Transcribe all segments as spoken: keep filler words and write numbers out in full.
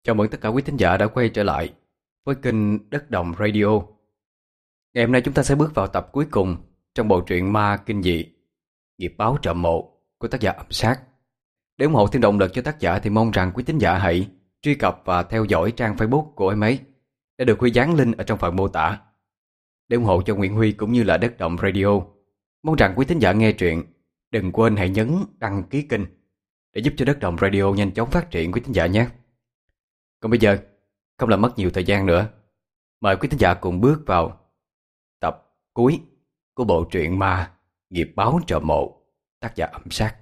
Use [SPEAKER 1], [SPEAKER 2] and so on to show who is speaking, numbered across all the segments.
[SPEAKER 1] Chào mừng tất cả quý thính giả đã quay trở lại với kênh Đất Đồng Radio. Ngày hôm nay chúng ta sẽ bước vào tập cuối cùng trong bộ truyện ma kinh dị Nghiệp báo trộm mộ của tác giả Âm Sát. Để ủng hộ thêm động lực cho tác giả thì mong rằng quý thính giả hãy truy cập và theo dõi trang Facebook của em ấy đã được Huy dán link ở trong phần mô tả. Để ủng hộ cho Nguyễn Huy cũng như là Đất Đồng Radio, mong rằng quý thính giả nghe truyện đừng quên hãy nhấn đăng ký kênh để giúp cho Đất Đồng Radio nhanh chóng phát triển quý thính giả nhé. Còn bây giờ, không làm mất nhiều thời gian nữa, mời quý thính giả cùng bước vào tập cuối của bộ truyện ma Nghiệp báo trộm mộ, tác giả Âm Sát.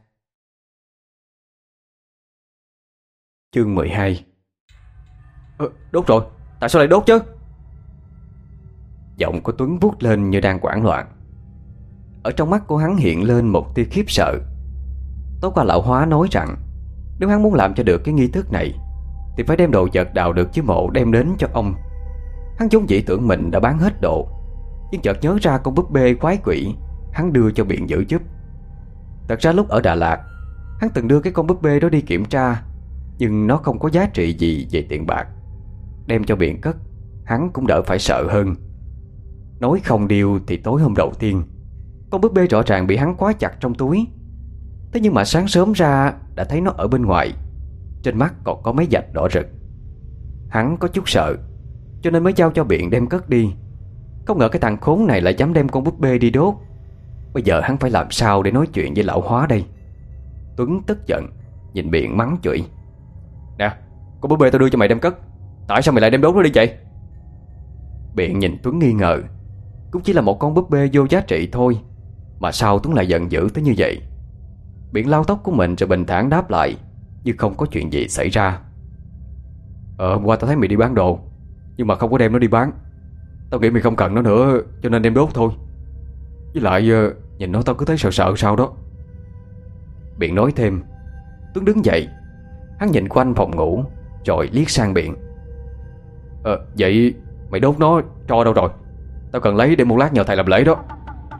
[SPEAKER 1] Chương mười hai. ờ, Đốt rồi, tại sao lại đốt chứ? Giọng của Tuấn vút lên như đang hoảng loạn. Ở trong mắt của hắn hiện lên một tia khiếp sợ. Tối qua lão Hóa nói rằng nếu hắn muốn làm cho được cái nghi thức này thì phải đem đồ vật đào được dưới mộ đem đến cho ông. Hắn vốn dĩ tưởng mình đã bán hết đồ, nhưng chợt nhớ ra con búp bê quái quỷ hắn đưa cho Biện giữ giúp. Thật ra lúc ở Đà Lạt, hắn từng đưa cái con búp bê đó đi kiểm tra, nhưng nó không có giá trị gì về tiền bạc. Đem cho Biện cất, hắn cũng đỡ phải sợ hơn. Nói không điều thì tối hôm đầu tiên, con búp bê rõ ràng bị hắn khóa chặt trong túi. Thế nhưng mà sáng sớm ra đã thấy nó ở bên ngoài, trên mắt còn có mấy vạch đỏ rực. Hắn có chút sợ, cho nên mới giao cho Biện đem cất đi. Không ngờ cái thằng khốn này lại dám đem con búp bê đi đốt. Bây giờ hắn phải làm sao để nói chuyện với lão Hóa đây? Tuấn tức giận nhìn Biện mắng chửi: "Nè, con búp bê tao đưa cho mày đem cất, tại sao mày lại đem đốt nó đi vậy?" Biện nhìn Tuấn nghi ngờ. Cũng chỉ là một con búp bê vô giá trị thôi, mà sao Tuấn lại giận dữ tới như vậy? Biện lau tóc của mình rồi bình thản đáp lại như không có chuyện gì xảy ra: Ờ hôm qua tao thấy mày đi bán đồ, nhưng mà không có đem nó đi bán. Tao nghĩ mày không cần nó nữa cho nên đem đốt thôi. Với lại nhìn nó tao cứ thấy sợ sợ sao đó. Biện nói thêm. Tuấn đứng dậy. Hắn nhìn quanh phòng ngủ rồi liếc sang Biện: Ờ vậy mày đốt nó cho đâu rồi? Tao cần lấy để một lát nhờ thầy làm lễ đó.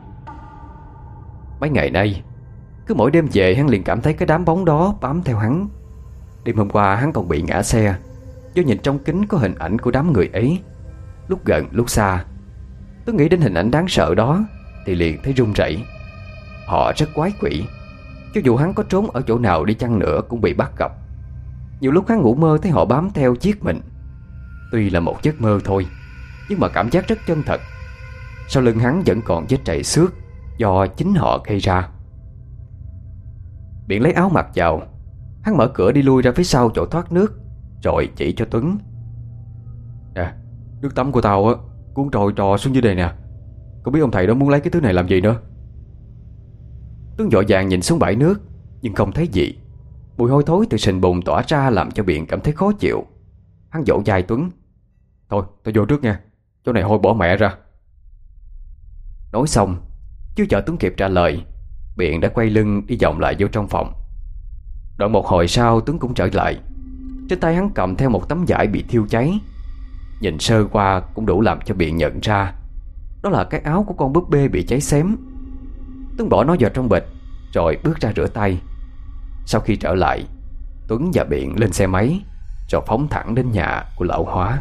[SPEAKER 1] Mấy ngày nay cứ mỗi đêm về hắn liền cảm thấy cái đám bóng đó bám theo hắn. Đêm hôm qua hắn còn bị ngã xe do nhìn trong kính có hình ảnh của đám người ấy, lúc gần lúc xa. Tôi nghĩ đến hình ảnh đáng sợ đó thì liền thấy run rẩy. Họ rất quái quỷ, cho dù hắn có trốn ở chỗ nào đi chăng nữa cũng bị bắt gặp. Nhiều lúc hắn ngủ mơ thấy họ bám theo giết mình. Tuy là một giấc mơ thôi, nhưng mà cảm giác rất chân thật. Sau lưng hắn vẫn còn vết chảy xước do chính họ gây ra. Biện lấy áo mặc vào. Hắn mở cửa đi lui ra phía sau chỗ thoát nước, rồi chỉ cho Tuấn: Nè, nước tắm của tao á cuốn trôi trò xuống dưới đây nè. Không biết ông thầy đó muốn lấy cái thứ này làm gì nữa. Tuấn vội vàng nhìn xuống bãi nước, nhưng không thấy gì. Mùi hôi thối từ sình bùn tỏa ra làm cho Biện cảm thấy khó chịu. Hắn vỗ vai Tuấn: Thôi tao vô trước nha, chỗ này hôi bỏ mẹ ra. Nói xong, chưa chờ Tuấn kịp trả lời, Biện đã quay lưng đi vòng lại vô trong phòng. Đoạn một hồi sau Tuấn cũng trở lại. Trên tay hắn cầm theo một tấm vải bị thiêu cháy. Nhìn sơ qua cũng đủ làm cho Biện nhận ra đó là cái áo của con búp bê bị cháy xém. Tuấn bỏ nó vào trong bịch rồi bước ra rửa tay. Sau khi trở lại, Tuấn và Biện lên xe máy rồi phóng thẳng đến nhà của lão Hóa.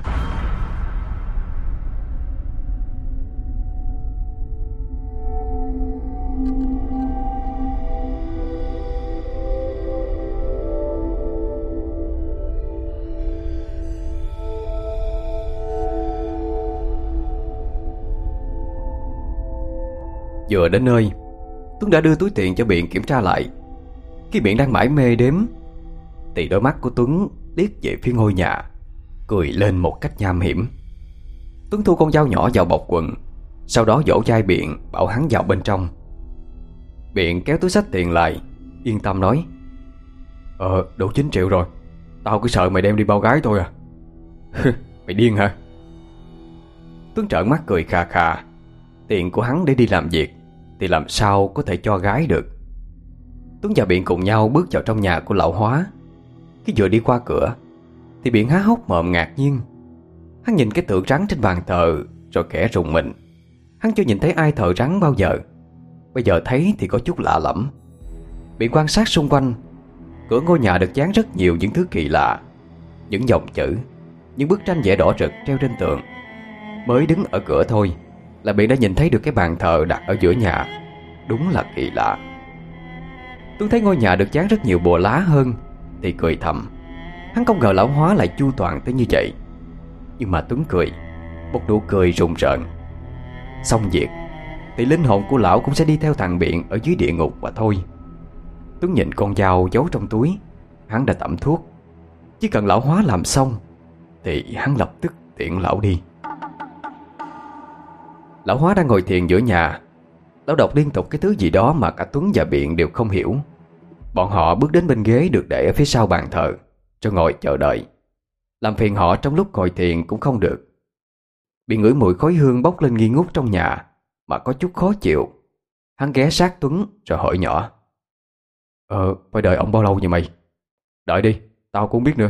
[SPEAKER 1] Vừa đến nơi, Tuấn đã đưa túi tiền cho Biện kiểm tra lại. Khi Biện đang mải mê đếm thì đôi mắt của Tuấn liếc về phía ngôi nhà, cười lên một cách nham hiểm. Tuấn thu con dao nhỏ vào bọc quần, sau đó vỗ vai Biện bảo hắn vào bên trong. Biện kéo túi xách tiền lại, yên tâm nói: Ờ đủ chín triệu rồi. Tao cứ sợ mày đem đi bao gái thôi à. Mày điên hả? Tuấn trợn mắt cười khà khà. Tiền của hắn để đi làm việc thì làm sao có thể cho gái được. Tuấn và Biện cùng nhau bước vào trong nhà của lão Hóa. Khi vừa đi qua cửa thì Biện há hốc mồm ngạc nhiên. Hắn nhìn cái tượng rắn trên bàn thờ rồi khẽ rùng mình. Hắn chưa nhìn thấy ai thờ rắn bao giờ, bây giờ thấy thì có chút lạ lẫm. Biện quan sát xung quanh, cửa ngôi nhà được dán rất nhiều những thứ kỳ lạ. những dòng chữ, những bức tranh vẽ đỏ rực treo trên tường. Mới đứng ở cửa thôi là Biện đã nhìn thấy được cái bàn thờ đặt ở giữa nhà. Đúng là kỳ lạ. Tuấn thấy ngôi nhà được dán rất nhiều bùa lá hơn thì cười thầm. Hắn không ngờ lão Hóa lại chu toàn tới như vậy. Nhưng mà Tuấn cười một nụ cười rùng rợn. Xong việc thì linh hồn của lão cũng sẽ đi theo thằng Biện ở dưới địa ngục mà thôi. Tuấn nhìn con dao giấu trong túi. Hắn đã tẩm thuốc. Chỉ cần lão Hóa làm xong thì hắn lập tức tiễn lão đi. Lão Hóa đang ngồi thiền giữa nhà. Lão đọc liên tục cái thứ gì đó mà cả Tuấn và Biện đều không hiểu. Bọn họ bước đến bên ghế được để ở phía sau bàn thờ, cho ngồi chờ đợi. Làm phiền họ trong lúc ngồi thiền cũng không được. Biện ngửi mùi khói hương bốc lên nghi ngút trong nhà mà có chút khó chịu. Hắn ghé sát Tuấn rồi hỏi nhỏ: Ờ, phải đợi ông bao lâu vậy mày? Đợi đi, tao cũng biết nữa.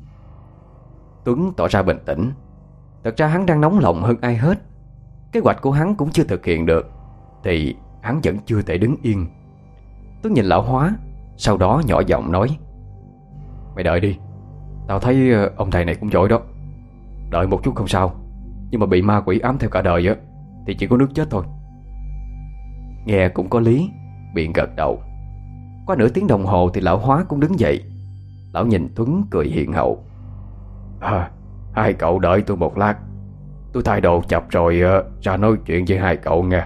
[SPEAKER 1] Tuấn tỏ ra bình tĩnh. Thật ra hắn đang nóng lòng hơn ai hết. Kế hoạch của hắn cũng chưa thực hiện được thì hắn vẫn chưa thể đứng yên. Tuấn nhìn lão Hóa, sau đó nhỏ giọng nói: Mày đợi đi. Tao thấy ông thầy này cũng giỏi đó. Đợi một chút không sao. Nhưng mà bị ma quỷ ám theo cả đời á thì chỉ có nước chết thôi. Nghe cũng có lý. Biện gật đầu. Qua nửa tiếng đồng hồ thì lão Hóa cũng đứng dậy. Lão nhìn Tuấn cười hiền hậu: À, hai cậu đợi tôi một lát. Tôi thay đồ chập rồi uh, ra nói chuyện với hai cậu nghe.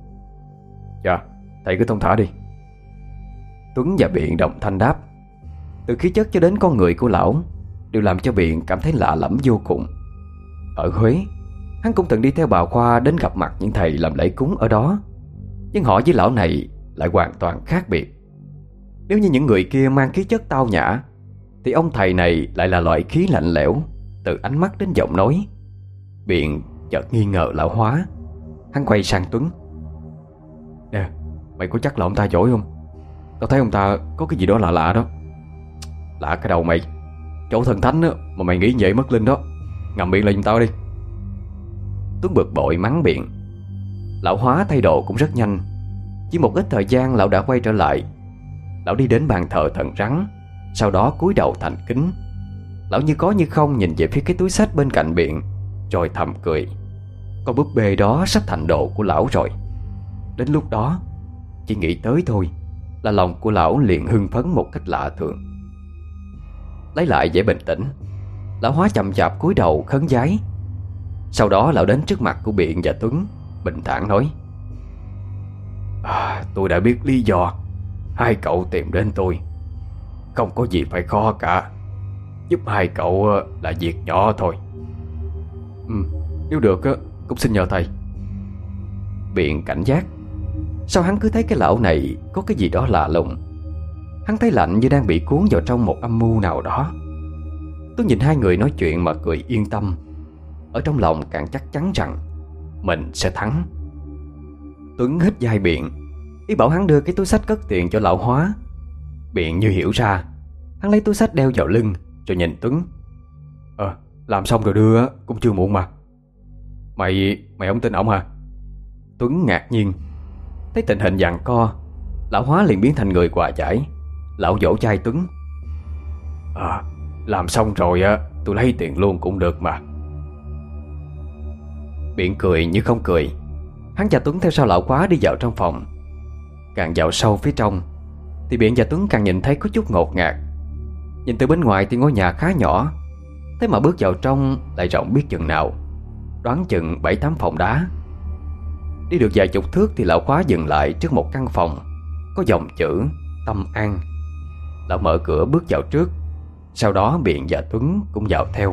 [SPEAKER 1] Dạ, thầy cứ thông thả đi. Tuấn và Biện đồng thanh đáp. Từ khí chất cho đến con người của lão đều làm cho Biện cảm thấy lạ lẫm vô cùng. Ở Huế, hắn cũng từng đi theo bà Khoa đến gặp mặt những thầy làm lễ cúng ở đó. Nhưng họ với lão này lại hoàn toàn khác biệt. Nếu như những người kia mang khí chất tao nhã thì ông thầy này lại là loại khí lạnh lẽo, từ ánh mắt đến giọng nói. Biện chợt nghi ngờ lão Hóa. Hắn quay sang Tuấn: Nè, mày có chắc là ông ta giỏi không? Tao thấy ông ta có cái gì đó lạ lạ đó. Lạ cái đầu mày. Chỗ thần thánh á, mà mày nghĩ vậy mất linh đó. Ngậm miệng lại giùm tao đi. Tuấn bực bội mắng Biện. Lão Hóa thay đồ cũng rất nhanh. Chỉ một ít thời gian lão đã quay trở lại. Lão đi đến bàn thờ thần rắn, sau đó cúi đầu thành kính. Lão như có như không nhìn về phía cái túi xách bên cạnh Biện, rồi thầm cười. Con búp bê đó sắp thành đồ của lão rồi. Đến lúc đó chỉ nghĩ tới thôi là lòng của lão liền hưng phấn một cách lạ thường. Lấy lại vẻ bình tĩnh, lão Hóa chậm chạp cúi đầu khấn vái. Sau đó lão đến trước mặt của Biện và Tuấn, bình thản nói: à, Tôi đã biết lý do hai cậu tìm đến tôi. Không có gì phải khó cả. Giúp hai cậu là việc nhỏ thôi. Ừ, nếu được cũng xin nhờ thầy. Biện cảnh giác. Sao hắn cứ thấy cái lão này có cái gì đó lạ lùng. Hắn thấy lạnh như đang bị cuốn vào trong một âm mưu nào đó. Tôi nhìn hai người nói chuyện mà cười yên tâm. Ở trong lòng càng chắc chắn rằng mình sẽ thắng. Tuấn hít vai Biện, ý bảo hắn đưa cái túi xách cất tiền cho lão Hóa. Biện như hiểu ra. Hắn lấy túi xách đeo vào lưng rồi nhìn Tuấn: Ờ, làm xong rồi đưa cũng chưa muộn mà. Mày, mày không tin ổng hả? Tuấn ngạc nhiên. Thấy tình hình giằng co, lão Hóa liền biến thành người hòa giải. Lão vỗ vai Tuấn: À, làm xong rồi á, tôi lấy tiền luôn cũng được mà. Biện cười như không cười. Hắn và Tuấn theo sau lão Hóa đi vào trong phòng. Càng vào sâu phía trong thì Biện và Tuấn càng nhìn thấy có chút ngột ngạt. Nhìn từ bên ngoài thì ngôi nhà khá nhỏ, thế mà bước vào trong lại rộng biết chừng nào. Đoán chừng bảy tám phòng đá. Đi được vài chục thước thì lão Hóa dừng lại trước một căn phòng có dòng chữ Tâm An. Lão mở cửa bước vào trước. Sau đó Biện và Tuấn cũng vào theo.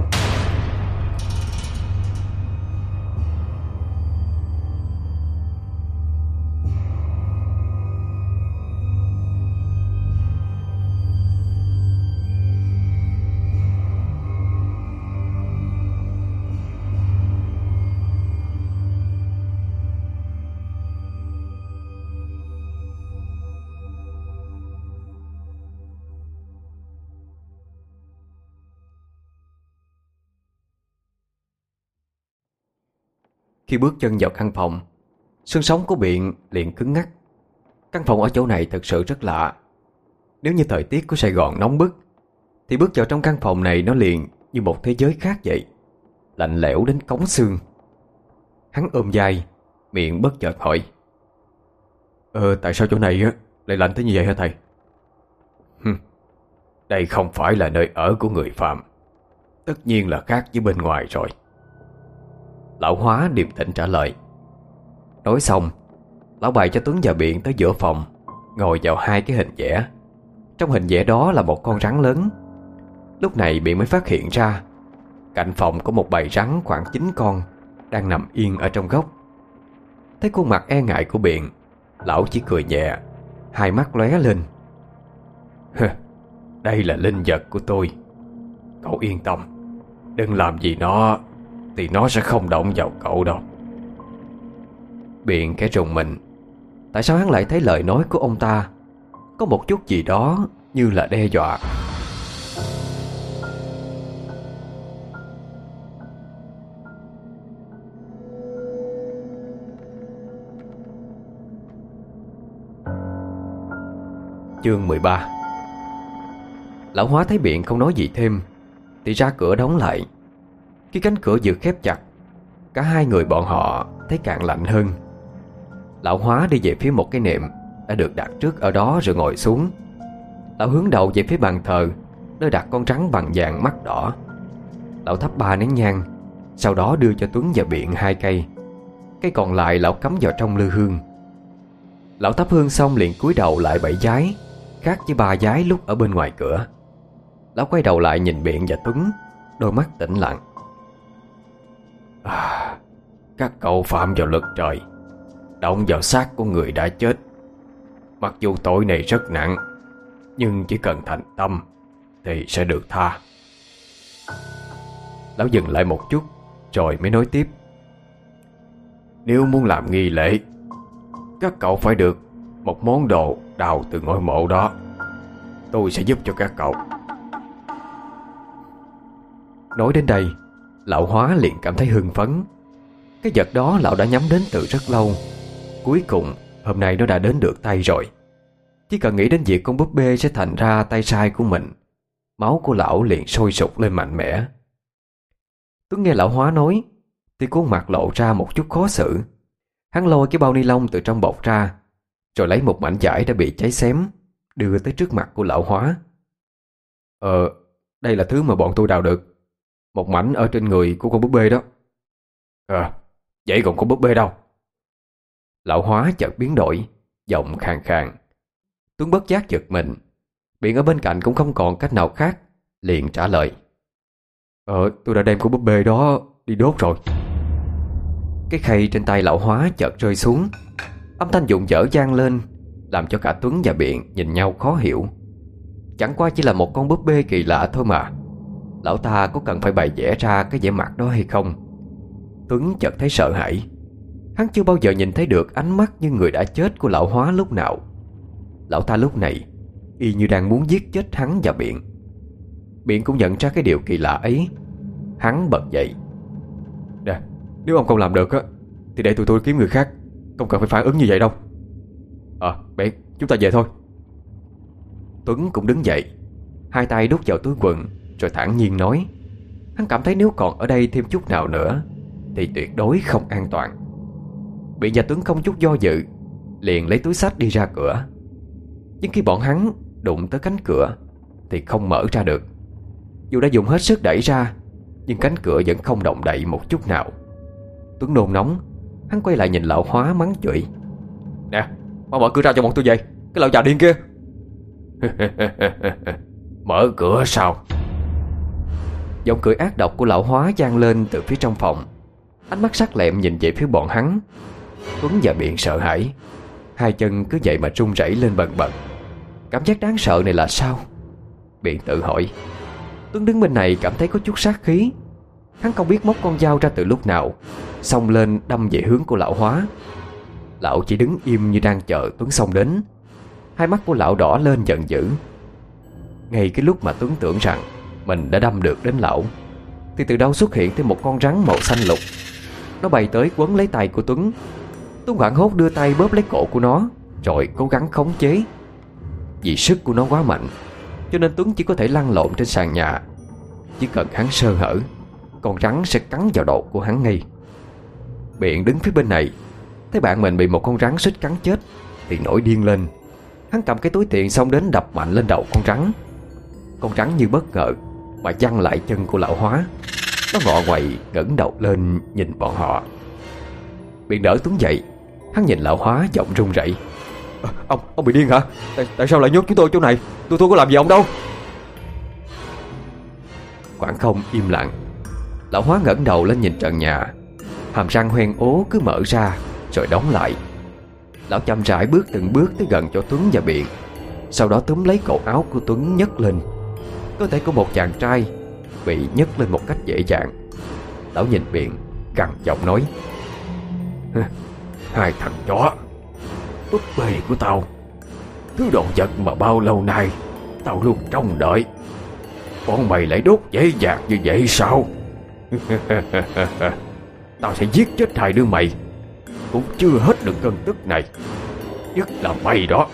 [SPEAKER 1] Khi bước chân vào căn phòng, xương sống của Biện liền cứng ngắc. Căn phòng ở chỗ này thật sự rất lạ. Nếu như thời tiết của Sài Gòn nóng bức thì bước vào trong căn phòng này nó liền như một thế giới khác vậy, lạnh lẽo đến cống xương. Hắn ôm vai, miệng bất chợt hỏi: Ờ tại sao chỗ này á lại lạnh tới như vậy hả thầy? Hừm, đây không phải là nơi ở của người phạm, tất nhiên là khác với bên ngoài rồi. Lão Hóa điềm tĩnh trả lời. Nói xong, lão bày cho Tuấn và Biện tới giữa phòng, ngồi vào hai cái hình vẽ. Trong hình vẽ đó là một con rắn lớn. Lúc này Biện mới phát hiện ra cạnh phòng có một bầy rắn khoảng chín con đang nằm yên ở trong góc. Thấy khuôn mặt e ngại của Biện, lão chỉ cười nhẹ, hai mắt lóe lên. Đây là linh vật của tôi, cậu yên tâm, đừng làm gì nó thì nó sẽ không động vào cậu đâu. Biện kẻ rùng mình. Tại sao hắn lại thấy lời nói của ông ta có một chút gì đó như là đe dọa? Chương mười ba. Lão Hóa thấy Biện không nói gì thêm thì ra cửa đóng lại. Khi cánh cửa vừa khép chặt, cả hai người bọn họ thấy càng lạnh hơn. Lão Hóa đi về phía một cái nệm đã được đặt trước ở đó rồi ngồi xuống. Lão hướng đầu về phía bàn thờ nơi đặt con rắn bằng vàng mắt đỏ. Lão thắp ba nén nhang, sau đó đưa cho Tuấn và Biện hai cây. Cây còn lại lão cắm vào trong lư hương. Lão thắp hương xong liền cúi đầu lại bảy vái, khác với ba vái lúc ở bên ngoài cửa. Lão quay đầu lại nhìn Biện và Tuấn, đôi mắt tĩnh lặng. À, các cậu phạm vào luật trời, động vào xác của người đã chết. Mặc dù tội này rất nặng, nhưng chỉ cần thành tâm thì sẽ được tha. Lão dừng lại một chút rồi mới nói tiếp. Nếu muốn làm nghi lễ, các cậu phải được một món đồ đào từ ngôi mộ đó. Tôi sẽ giúp cho các cậu. Nói đến đây, lão Hóa liền cảm thấy hưng phấn. Cái vật đó lão đã nhắm đến từ rất lâu. Cuối cùng hôm nay nó đã đến được tay rồi. Chỉ cần nghĩ đến việc con búp bê sẽ thành ra tay sai của mình, máu của lão liền sôi sục lên mạnh mẽ. Tuấn nghe lão Hóa nói thì khuôn mặt lộ ra một chút khó xử. Hắn lôi cái bao ni lông từ trong bọc ra, rồi lấy một mảnh vải đã bị cháy xém đưa tới trước mặt của lão Hóa. Ờ, đây là thứ mà bọn tôi đào được, một mảnh ở trên người của con búp bê đó. Ờ, vậy còn con búp bê đâu? Lão Hóa chợt biến đổi, giọng khàn khàn. Tuấn bất giác giật mình. Biện ở bên cạnh cũng không còn cách nào khác, liền trả lời. Ờ, tôi đã đem con búp bê đó đi đốt rồi. Cái khay trên tay lão Hóa chợt rơi xuống. Âm thanh vụn vỡ vang lên, làm cho cả Tuấn và Biện nhìn nhau khó hiểu. Chẳng qua chỉ là một con búp bê kỳ lạ thôi mà. Lão ta có cần phải bày vẽ ra cái vẻ mặt đó hay không? Tuấn chợt thấy sợ hãi. Hắn chưa bao giờ nhìn thấy được ánh mắt như người đã chết của lão Hóa lúc nào. Lão ta lúc này y như đang muốn giết chết hắn và Biện. Biện cũng nhận ra cái điều kỳ lạ ấy. Hắn bật dậy. Nè, nếu ông không làm được á thì để tụi tôi kiếm người khác, không cần phải phản ứng như vậy đâu. Ờ, à, Biện, chúng ta về thôi. Tuấn cũng đứng dậy, hai tay đút vào túi quần rồi thản nhiên nói. Hắn cảm thấy nếu còn ở đây thêm chút nào nữa thì tuyệt đối không an toàn. Biện và Tuấn không chút do dự, liền lấy túi xách đi ra cửa. Nhưng khi bọn hắn đụng tới cánh cửa thì không mở ra được. Dù đã dùng hết sức đẩy ra, nhưng cánh cửa vẫn không động đậy một chút nào. Tuấn nôn nóng, hắn quay lại nhìn lão Hóa mắng chửi. Nè, mau mở cửa ra cho bọn tôi về, cái lão già điên kia. Mở cửa sao? Giọng cười ác độc của lão Hóa vang lên từ phía trong phòng. Ánh mắt sắc lẹm nhìn về phía bọn hắn. Tuấn và Biện sợ hãi, hai chân cứ vậy mà run rẩy lên bần bật. Cảm giác đáng sợ này là sao? Biện tự hỏi. Tuấn đứng bên này cảm thấy có chút sát khí. Hắn không biết móc con dao ra từ lúc nào, xông lên đâm về hướng của lão Hóa. Lão chỉ đứng im như đang chờ Tuấn xông đến. Hai mắt của lão đỏ lên giận dữ. Ngay cái lúc mà Tuấn tưởng rằng mình đã đâm được đến lão thì từ đâu xuất hiện thêm một con rắn màu xanh lục. Nó bay tới quấn lấy tay của Tuấn. Tuấn hoảng hốt đưa tay bóp lấy cổ của nó, rồi cố gắng khống chế. Vì sức của nó quá mạnh cho nên Tuấn chỉ có thể lăn lộn trên sàn nhà. Chỉ cần hắn sơ hở, con rắn sẽ cắn vào đầu của hắn ngay. Biện đứng phía bên này, thấy bạn mình bị một con rắn xích cắn chết thì nổi điên lên. Hắn cầm cái túi tiền xông đến đập mạnh lên đầu con rắn. Con rắn như bất ngờ mà giăng lại chân của lão Hóa. Nó ngọ nguậy ngẩng đầu lên nhìn bọn họ. Biện đỡ Tuấn dậy. Hắn nhìn lão Hóa giọng run rẩy. à, Ông, ông bị điên hả? Tại, tại sao lại nhốt chúng tôi chỗ này? Tôi tôi có làm gì ông đâu. Khoảng không im lặng. Lão Hóa ngẩng đầu lên nhìn trần nhà. Hàm răng hoen ố cứ mở ra rồi đóng lại. Lão chậm rãi bước từng bước tới gần chỗ Tuấn và Biện. Sau đó túm lấy cổ áo của Tuấn nhấc lên. Cơ thể của một chàng trai bị nhấc lên một cách dễ dàng. Lão nhìn Biện gằn giọng nói: Hai thằng chó, búp bê của tao, thứ đồ vật mà bao lâu nay tao luôn trông đợi, bọn mày lại đốt dễ dàng như vậy sao? Tao sẽ giết chết hai đứa mày, cũng chưa hết được cơn tức này. Nhất là mày đó.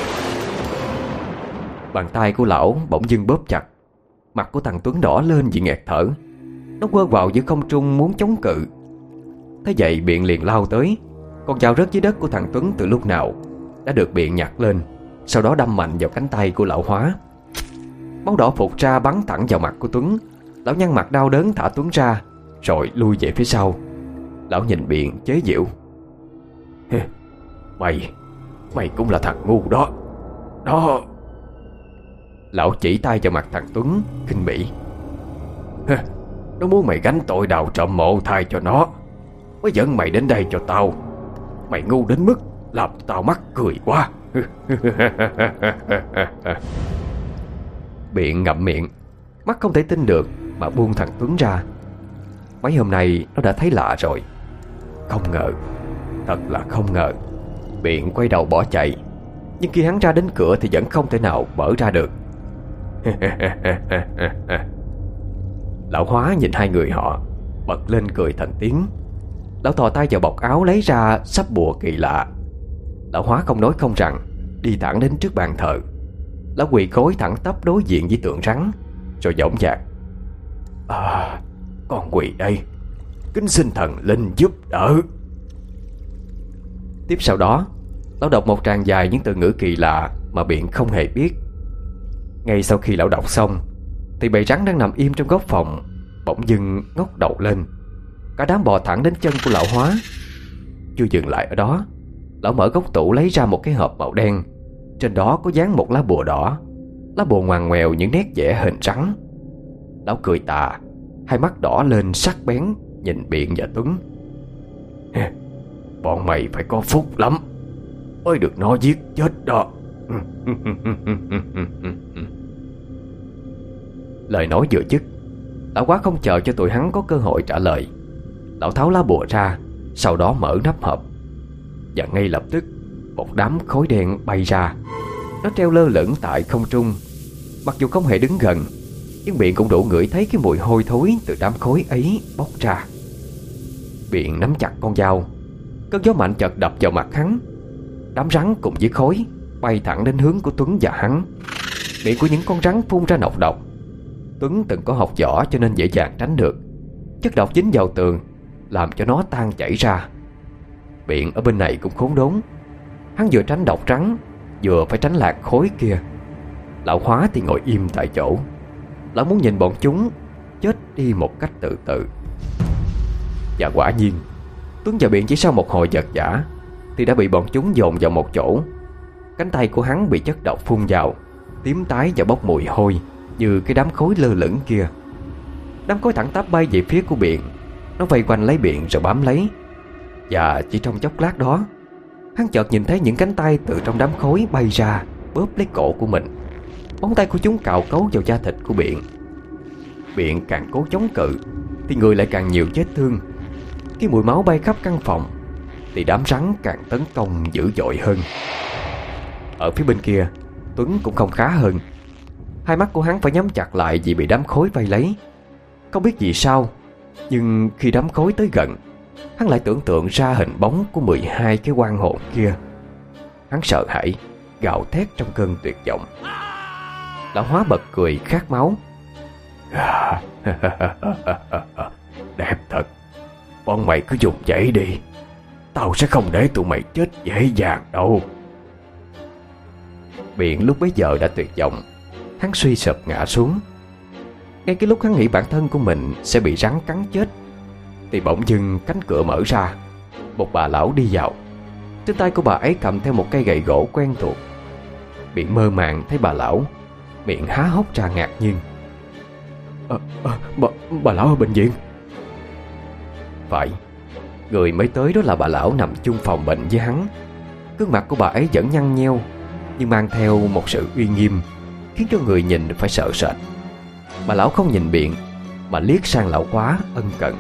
[SPEAKER 1] Bàn tay của lão bỗng dưng bóp chặt. Mặt của thằng Tuấn đỏ lên vì nghẹt thở. Nó quơ vào giữa không trung muốn chống cự. Thế vậy Biện liền lao tới. Con dao rớt dưới đất của thằng Tuấn từ lúc nào đã được Biện nhặt lên, sau đó đâm mạnh vào cánh tay của lão Hóa. Máu đỏ phụt ra bắn thẳng vào mặt của Tuấn. Lão nhăn mặt đau đớn thả Tuấn ra rồi lui về phía sau. Lão nhìn Biện chế giễu: Mày Mày cũng là thằng ngu đó. Đó. Lão chỉ tay vào mặt thằng Tuấn khinh bỉ: Nó muốn mày gánh tội đào trộm mộ thay cho nó, mới dẫn mày đến đây cho tao. Mày ngu đến mức làm tao mắc cười quá. Biện ngậm miệng, mắt không thể tin được mà buông thằng Tuấn ra. Mấy hôm nay nó đã thấy lạ rồi. Không ngờ, thật là không ngờ. Biện quay đầu bỏ chạy, nhưng khi hắn ra đến cửa thì vẫn không thể nào mở ra được. Lão Hóa nhìn hai người họ, bật lên cười thành tiếng. Lão thò tay vào bọc áo lấy ra sắp bùa kỳ lạ. Lão Hóa không nói không rằng, đi thẳng đến trước bàn thờ. Lão quỳ gối thẳng tắp đối diện với tượng rắn, rồi dõng dạc: À, con quỳ đây, kính xin thần linh giúp đỡ. Tiếp sau đó, lão đọc một tràng dài những từ ngữ kỳ lạ mà Biện không hề biết. Ngay sau khi lão đọc xong thì bầy rắn đang nằm im trong góc phòng bỗng dưng ngóc đầu lên. Cả đám bò thẳng đến chân của lão Hóa. Chưa dừng lại ở đó, lão mở góc tủ lấy ra một cái hộp màu đen. Trên đó có dán một lá bùa đỏ. Lá bùa ngoằn ngoèo những nét vẽ hình rắn. Lão cười tà, hai mắt đỏ lên sắc bén nhìn Biện và Tuấn: Bọn mày phải có phúc lắm mới được nó giết chết đó. Lời nói vừa dứt, lão Quá không chờ cho tụi hắn có cơ hội trả lời. Lão tháo lá bùa ra, sau đó mở nắp hộp. Và ngay lập tức một đám khói đen bay ra. Nó treo lơ lửng tại không trung. Mặc dù không hề đứng gần, nhưng Biện cũng đủ ngửi thấy cái mùi hôi thối từ đám khói ấy bốc ra. Biện nắm chặt con dao. Cơn gió mạnh chợt đập vào mặt hắn. Đám rắn cùng với khói bay thẳng đến hướng của Tuấn và hắn. Miệng của những con rắn phun ra nọc độc. Tuấn từng có học võ cho nên dễ dàng tránh được. Chất độc dính vào tường làm cho nó tan chảy ra. Biện ở bên này cũng khốn đốn. Hắn vừa tránh độc rắn, vừa phải tránh lạc khói kia. Lão Hóa thì ngồi im tại chỗ. Lão muốn nhìn bọn chúng chết đi một cách từ từ. Và quả nhiên, Tuấn và Biện chỉ sau một hồi giật giã thì đã bị bọn chúng dồn vào một chỗ. Cánh tay của hắn bị chất độc phun vào, tím tái và bốc mùi hôi như cái đám khói lơ lửng kia. Đám khói thẳng tắp bay về phía của Biện. Nó vây quanh lấy Biện rồi bám lấy. Và chỉ trong chốc lát đó, hắn chợt nhìn thấy những cánh tay từ trong đám khói bay ra, bóp lấy cổ của mình. Móng tay của chúng cào cấu vào da thịt của Biện. Biện càng cố chống cự thì người lại càng nhiều vết thương. Khi mùi máu bay khắp căn phòng thì đám rắn càng tấn công dữ dội hơn. Ở phía bên kia, Tuấn cũng không khá hơn. Hai mắt của hắn phải nhắm chặt lại vì bị đám khói vây lấy. Không biết vì sao, nhưng khi đám khói tới gần, hắn lại tưởng tượng ra hình bóng của mười hai cái oan hồn kia. Hắn sợ hãi, gào thét trong cơn tuyệt vọng. Lão Hóa bật cười khát máu.
[SPEAKER 2] Đẹp thật. Bọn mày cứ dùng dãy đi, tao sẽ không để tụi mày chết dễ dàng đâu.
[SPEAKER 1] Biện lúc bấy giờ đã tuyệt vọng. Hắn suy sụp ngã xuống. Ngay cái lúc hắn nghĩ bản thân của mình sẽ bị rắn cắn chết, thì bỗng dưng cánh cửa mở ra. Một bà lão đi vào. Trên tay của bà ấy cầm theo một cây gậy gỗ quen thuộc. Biện mơ màng thấy bà lão, miệng há hốc ra ngạc nhiên.
[SPEAKER 2] à, à, bà, bà lão ở bệnh viện.
[SPEAKER 1] Phải, người mới tới đó là bà lão nằm chung phòng bệnh với hắn. Gương mặt của bà ấy vẫn nhăn nheo, nhưng mang theo một sự uy nghiêm, khiến cho người nhìn phải sợ sệt. Bà lão không nhìn Biện, mà liếc sang lão Hóa ân cần.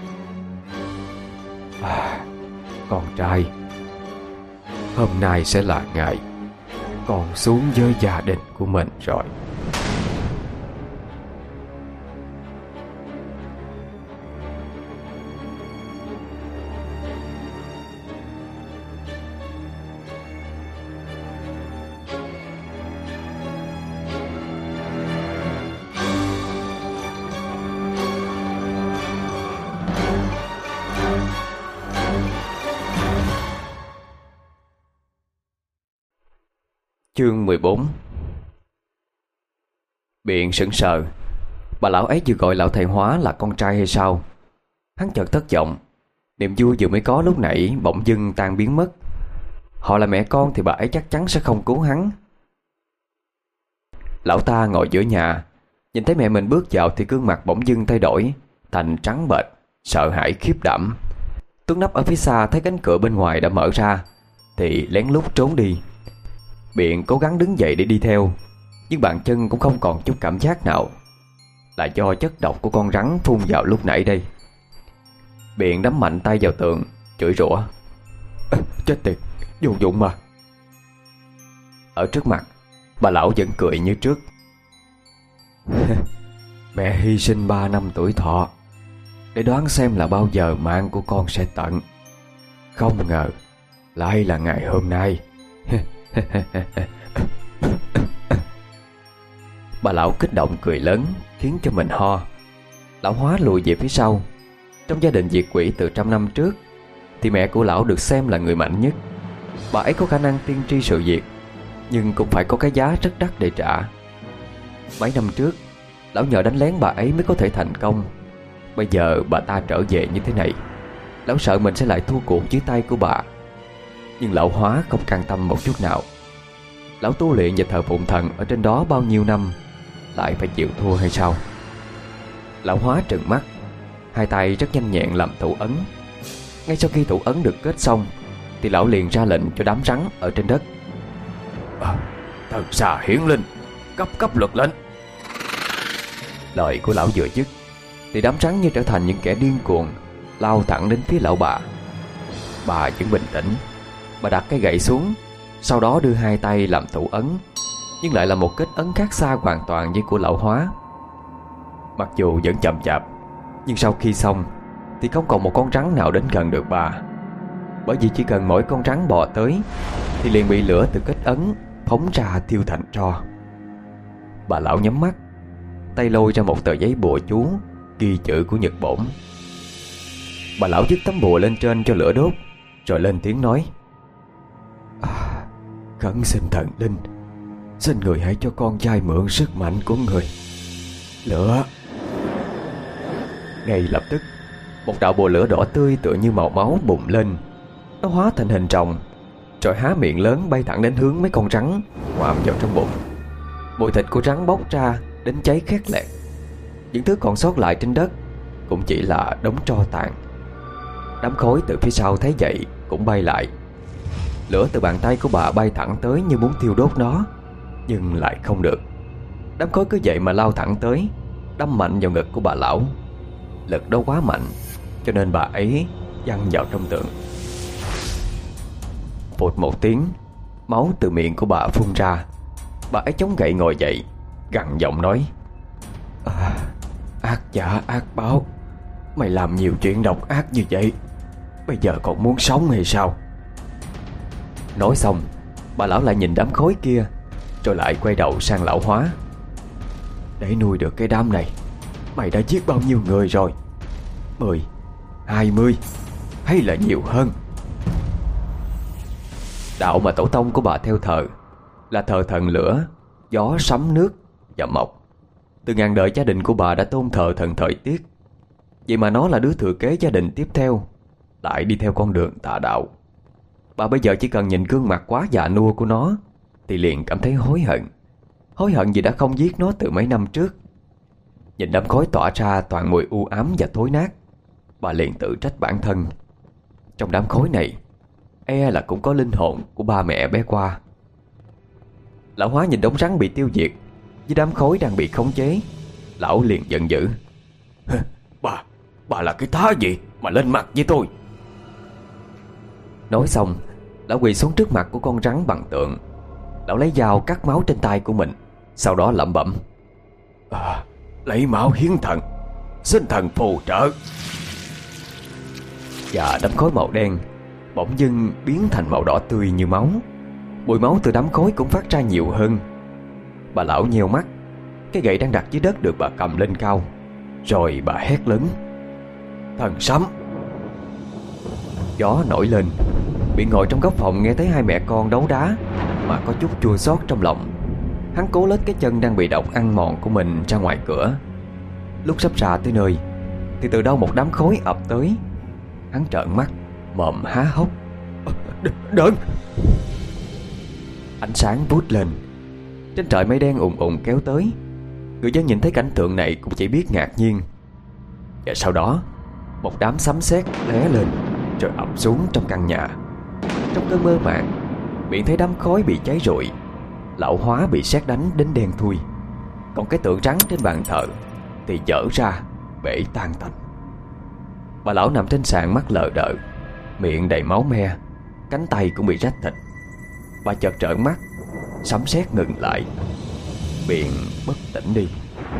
[SPEAKER 2] à, Con trai, hôm nay sẽ là ngày con xuống với gia đình của mình rồi.
[SPEAKER 1] Chương mười bốn. Biện sững sờ. Bà lão ấy vừa gọi lão thầy Hóa là con trai hay sao? Hắn chợt thất vọng. Niềm vui vừa mới có lúc nãy bỗng dưng tan biến mất. Họ là mẹ con thì bà ấy chắc chắn sẽ không cứu hắn. Lão ta ngồi giữa nhà, nhìn thấy mẹ mình bước vào thì gương mặt bỗng dưng thay đổi thành trắng bệch, sợ hãi khiếp đảm. Tuấn nấp ở phía xa thấy cánh cửa bên ngoài đã mở ra thì lén lút trốn đi. Biện cố gắng đứng dậy để đi theo, nhưng bàn chân cũng không còn chút cảm giác nào. Là do chất độc của con rắn phun vào lúc nãy đây. Biện đấm mạnh tay vào tường, chửi rủa.
[SPEAKER 2] à, Chết tiệt, vô dụng mà.
[SPEAKER 1] Ở trước mặt, bà lão vẫn cười như trước.
[SPEAKER 2] Mẹ hy sinh ba năm tuổi thọ để đoán xem là bao giờ mạng của con sẽ tận. Không ngờ lại là ngày hôm nay.
[SPEAKER 1] Bà lão kích động cười lớn, khiến cho mình ho. Lão Hóa lùi về phía sau. Trong gia đình diệt quỷ từ trăm năm trước thì mẹ của lão được xem là người mạnh nhất. Bà ấy có khả năng tiên tri sự việc, nhưng cũng phải có cái giá rất đắt để trả. Mấy năm trước, lão nhờ đánh lén bà ấy mới có thể thành công. Bây giờ bà ta trở về như thế này, lão sợ mình sẽ lại thua cuộc dưới tay của bà. Nhưng lão Hóa không cam tâm một chút nào. Lão tu luyện và thờ phụng thần ở trên đó bao nhiêu năm, lại phải chịu thua hay sao? Lão Hóa trừng mắt, hai tay rất nhanh nhẹn làm thủ ấn. Ngay sau khi thủ ấn được kết xong thì lão liền ra lệnh cho đám rắn ở trên đất.
[SPEAKER 2] à, Thần xà hiển linh, cấp cấp luật lệnh.
[SPEAKER 1] Lời của lão vừa dứt thì đám rắn như trở thành những kẻ điên cuồng, lao thẳng đến phía lão bà. Bà vẫn bình tĩnh. Bà đặt cái gậy xuống, sau đó đưa hai tay làm thủ ấn, nhưng lại là một kết ấn khác xa hoàn toàn với của lão Hóa. Mặc dù vẫn chậm chạp, nhưng sau khi xong thì không còn một con rắn nào đến gần được bà. Bởi vì chỉ cần mỗi con rắn bò tới thì liền bị lửa từ kết ấn phóng ra thiêu thành tro. Bà lão nhắm mắt, tay lôi ra một tờ giấy bùa chú ghi chữ của Nhật Bổn. Bà lão dứt tấm bùa lên trên cho lửa đốt, rồi lên tiếng nói.
[SPEAKER 2] à, Khẩn xin thần linh, xin người hãy cho con trai mượn sức mạnh của người. Lửa.
[SPEAKER 1] Ngay lập tức, một đạo bùa lửa đỏ tươi tựa như màu máu bùng lên. Nó hóa thành hình rồng, rồi há miệng lớn bay thẳng đến hướng mấy con rắn ngoạm vào trong bụng. Mùi thịt của rắn bốc ra đến cháy khét lẹt. Những thứ còn sót lại trên đất cũng chỉ là đống tro tàn. Đám khói từ phía sau thấy vậy cũng bay lại. Lửa từ bàn tay của bà bay thẳng tới như muốn thiêu đốt nó, nhưng lại không được. Đám khói cứ vậy mà lao thẳng tới, đâm mạnh vào ngực của bà lão. Lực đó quá mạnh, cho nên bà ấy văng vào trong tường. Phụt một tiếng, máu từ miệng của bà phun ra. Bà ấy chống gậy ngồi dậy, gằn giọng nói.
[SPEAKER 2] à, Ác giả ác báo, mày làm nhiều chuyện độc ác như vậy, bây giờ còn muốn sống hay sao?
[SPEAKER 1] Nói xong, bà lão lại nhìn đám khói kia, rồi lại quay đầu sang lão Hóa.
[SPEAKER 2] Để nuôi được cái đám này, Mày đã giết bao nhiêu người rồi? Mười, hai mươi hay là nhiều hơn?
[SPEAKER 1] Đạo mà tổ tông của bà theo thờ là thờ thần lửa, gió, sấm, nước và mộc. Từ ngàn đời gia đình của bà đã tôn thờ thần thời tiết. Vậy mà nó là đứa thừa kế gia đình tiếp theo lại đi theo con đường tà đạo. Bà bây giờ chỉ cần nhìn gương mặt quá già nua của nó thì liền cảm thấy hối hận. Hối hận vì đã không giết nó từ mấy năm trước. Nhìn đám khói tỏa ra toàn mùi u ám và thối nát, bà liền tự trách bản thân. Trong đám khói này e là cũng có linh hồn của ba mẹ bé Qua. Lão Hóa nhìn đống rắn bị tiêu diệt với đám khói đang bị khống chế, lão liền giận dữ.
[SPEAKER 2] Bà, bà là cái thá gì mà lên mặt với tôi?
[SPEAKER 1] Nói xong, lão quỳ xuống trước mặt của con rắn bằng tượng. Lão lấy dao cắt máu trên tay của mình, sau đó lẩm bẩm:
[SPEAKER 2] à, lấy máu hiến thần, xin thần phù trợ.
[SPEAKER 1] Và đám khói màu đen bỗng dưng biến thành màu đỏ tươi như máu. Mùi máu từ đám khói cũng phát ra nhiều hơn. Bà lão nheo mắt, cái gậy đang đặt dưới đất được bà cầm lên cao, rồi bà hét lớn:
[SPEAKER 2] Thần sấm!
[SPEAKER 1] Gió nổi lên. Bị ngồi trong góc phòng nghe thấy hai mẹ con đấu đá mà có chút chua xót trong lòng. Hắn cố lết cái chân đang bị độc ăn mòn của mình ra ngoài cửa. Lúc sắp ra tới nơi thì từ đâu một đám khói ập tới. Hắn trợn mắt, mồm há hốc.
[SPEAKER 2] Đừng!
[SPEAKER 1] Ánh sáng vút lên. Trên trời mây đen ùn ùn kéo tới. Người dân nhìn thấy cảnh tượng này cũng chỉ biết ngạc nhiên. Và sau đó một đám sấm sét lóe lên rồi ập xuống trong căn nhà. Trong cơn mơ màng, miệng thấy đám khói bị cháy rụi. Lão Hóa bị sét đánh đến đen thui. Còn cái tượng rắn trên bàn thờ thì dở ra, bể tan tành. Bà lão nằm trên sàn mắt lờ đờ, miệng đầy máu me, cánh tay cũng bị rách thịt. Bà chợt trợn mắt, sấm sét ngừng lại, miệng bất tỉnh đi.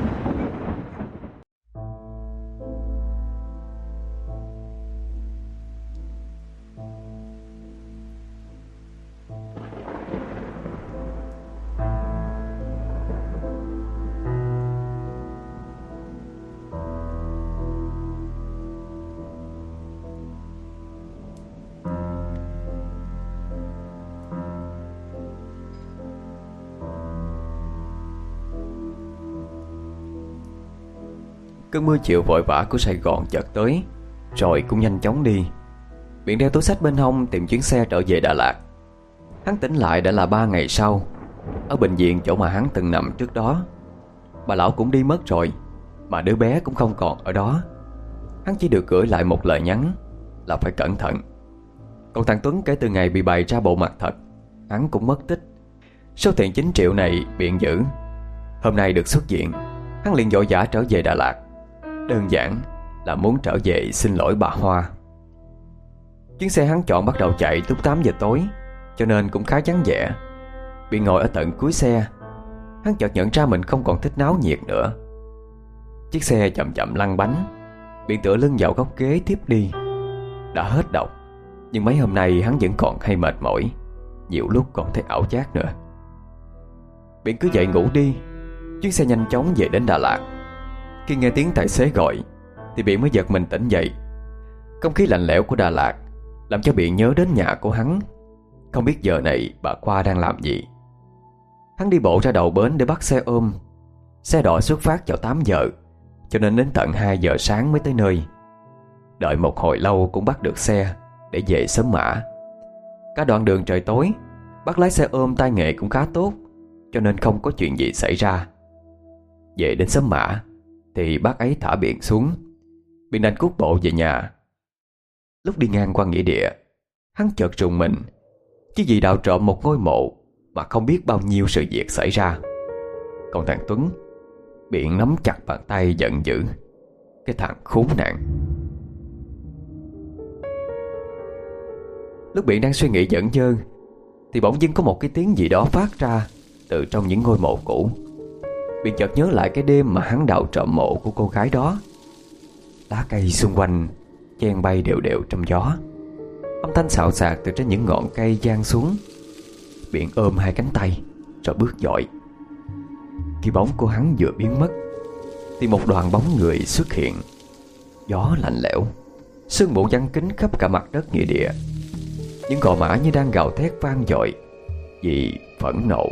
[SPEAKER 1] Cơn mưa chiều vội vã của Sài Gòn chợt tới, rồi cũng nhanh chóng đi. Biển đeo túi xách bên hông tìm chuyến xe trở về Đà Lạt. Hắn tỉnh lại đã là ba ngày sau, ở bệnh viện chỗ mà hắn từng nằm trước đó. Bà lão cũng đi mất rồi, mà đứa bé cũng không còn ở đó. Hắn chỉ được gửi lại một lời nhắn là phải cẩn thận. Còn thằng Tuấn kể từ ngày bị bày ra bộ mặt thật, hắn cũng mất tích. Số tiền chín triệu này biện giữ. Hôm nay được xuất viện, hắn liền vội vã trở về Đà Lạt. Đơn giản là muốn trở về xin lỗi bà Hoa. Chuyến xe hắn chọn bắt đầu chạy lúc tám giờ tối, cho nên cũng khá vắng vẻ. Bị ngồi ở tận cuối xe, hắn chợt nhận ra mình không còn thích náo nhiệt nữa. Chiếc xe chậm chậm lăn bánh, bị tựa lưng vào góc ghế tiếp đi. Đã hết độc, nhưng mấy hôm nay hắn vẫn còn hay mệt mỏi, nhiều lúc còn thấy ảo giác nữa. Biển cứ dậy ngủ đi. Chuyến xe nhanh chóng về đến Đà Lạt. Khi nghe tiếng tài xế gọi thì Biện mới giật mình tỉnh dậy. Không khí lạnh lẽo của Đà Lạt làm cho Biện nhớ đến nhà của hắn. Không biết giờ này bà Qua đang làm gì. Hắn đi bộ ra đầu bến để bắt xe ôm. Xe đò xuất phát vào tám giờ, cho nên đến tận hai giờ sáng mới tới nơi. Đợi một hồi lâu cũng bắt được xe để về Sớm Mã. Cả đoạn đường trời tối, bác lái xe ôm tay nghề cũng khá tốt, cho nên không có chuyện gì xảy ra. Về đến Sớm Mã thì bác ấy thả Biện xuống. Biện đành cuốc bộ về nhà. Lúc đi ngang qua nghĩa địa, hắn chợt rùng mình. Chứ gì đào trộm một ngôi mộ mà không biết bao nhiêu sự việc xảy ra. Còn thằng Tuấn, Biện nắm chặt bàn tay giận dữ. Cái thằng khốn nạn. Lúc Biện đang suy nghĩ giận dơ thì bỗng dưng có một cái tiếng gì đó phát ra từ trong những ngôi mộ cũ. Biện chợt nhớ lại cái đêm mà hắn đào trộm mộ của cô gái đó. Lá cây xung quanh chen bay đều đều trong gió. Âm thanh xào xạc từ trên những ngọn cây giăng xuống. Biện ôm hai cánh tay rồi bước dội. Khi bóng của hắn vừa biến mất thì một đoàn bóng người xuất hiện. Gió lạnh lẽo, sương mù giăng kín khắp cả mặt đất nghĩa địa. Những gò mã như đang gào thét vang dội vì phẫn nộ.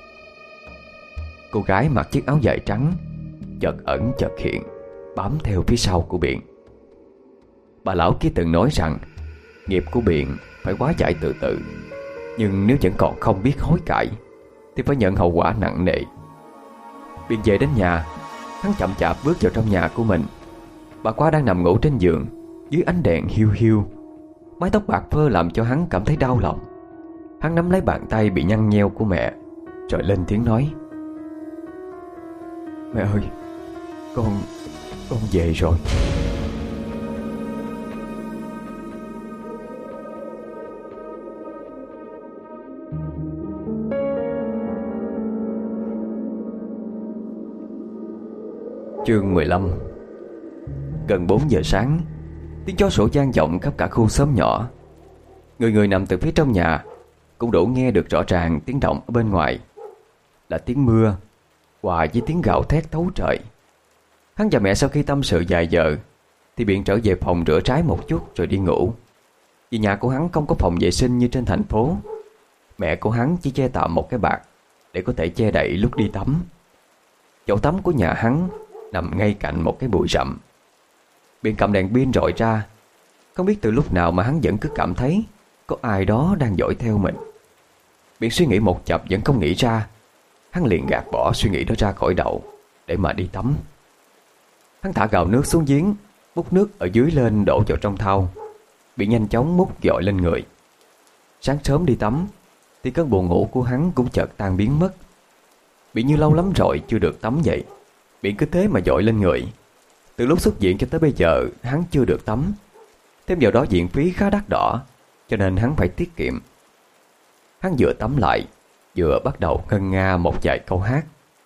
[SPEAKER 1] Cô gái mặc chiếc áo dài trắng chợt ẩn chợt hiện, bám theo phía sau của Biện. Bà lão kia từng nói rằng nghiệp của Biện phải hóa giải từ từ, nhưng nếu vẫn còn không biết hối cải thì phải nhận hậu quả nặng nề. Biện về đến nhà, hắn chậm chạp bước vào trong nhà của mình. Bà Qua đang nằm ngủ trên giường dưới ánh đèn hiu hiu. Mái tóc bạc phơ làm cho hắn cảm thấy đau lòng. Hắn nắm lấy bàn tay bị nhăn nheo của mẹ, rồi lên tiếng nói: "Mẹ ơi, con con về rồi." Chương mười lăm. Gần bốn giờ sáng, tiếng chó sủa vang vọng khắp cả khu xóm nhỏ. Người người nằm từ phía trong nhà cũng đủ nghe được rõ ràng tiếng động ở bên ngoài, là tiếng mưa hòa với tiếng gào thét thấu trời. Hắn và mẹ sau khi tâm sự vài giờ thì Biện trở về phòng rửa ráy một chút rồi đi ngủ. Vì nhà của hắn không có phòng vệ sinh như trên thành phố. Mẹ của hắn chỉ che tạm một cái bạt để có thể che đậy lúc đi tắm. Chậu tắm của nhà hắn nằm ngay cạnh một cái bụi rậm. Biện cầm đèn pin rọi ra. Không biết từ lúc nào mà hắn vẫn cứ cảm thấy có ai đó đang dõi theo mình. Biện suy nghĩ một chập vẫn không nghĩ ra. Hắn liền gạt bỏ suy nghĩ đó ra khỏi đầu để mà đi tắm. Hắn thả gạo nước xuống giếng, múc nước ở dưới lên đổ vào trong thau. Biện nhanh chóng múc dội lên người. Sáng sớm đi tắm thì cơn buồn ngủ của hắn cũng chợt tan biến mất. Biện như lâu lắm rồi chưa được tắm vậy. Biện cứ thế mà dội lên người. Từ lúc xuất viện cho tới bây giờ hắn chưa được tắm. Thêm vào đó viện phí khá đắt đỏ, cho nên hắn phải tiết kiệm. Hắn vừa tắm lại vừa bắt đầu ngân nga một vài câu hát.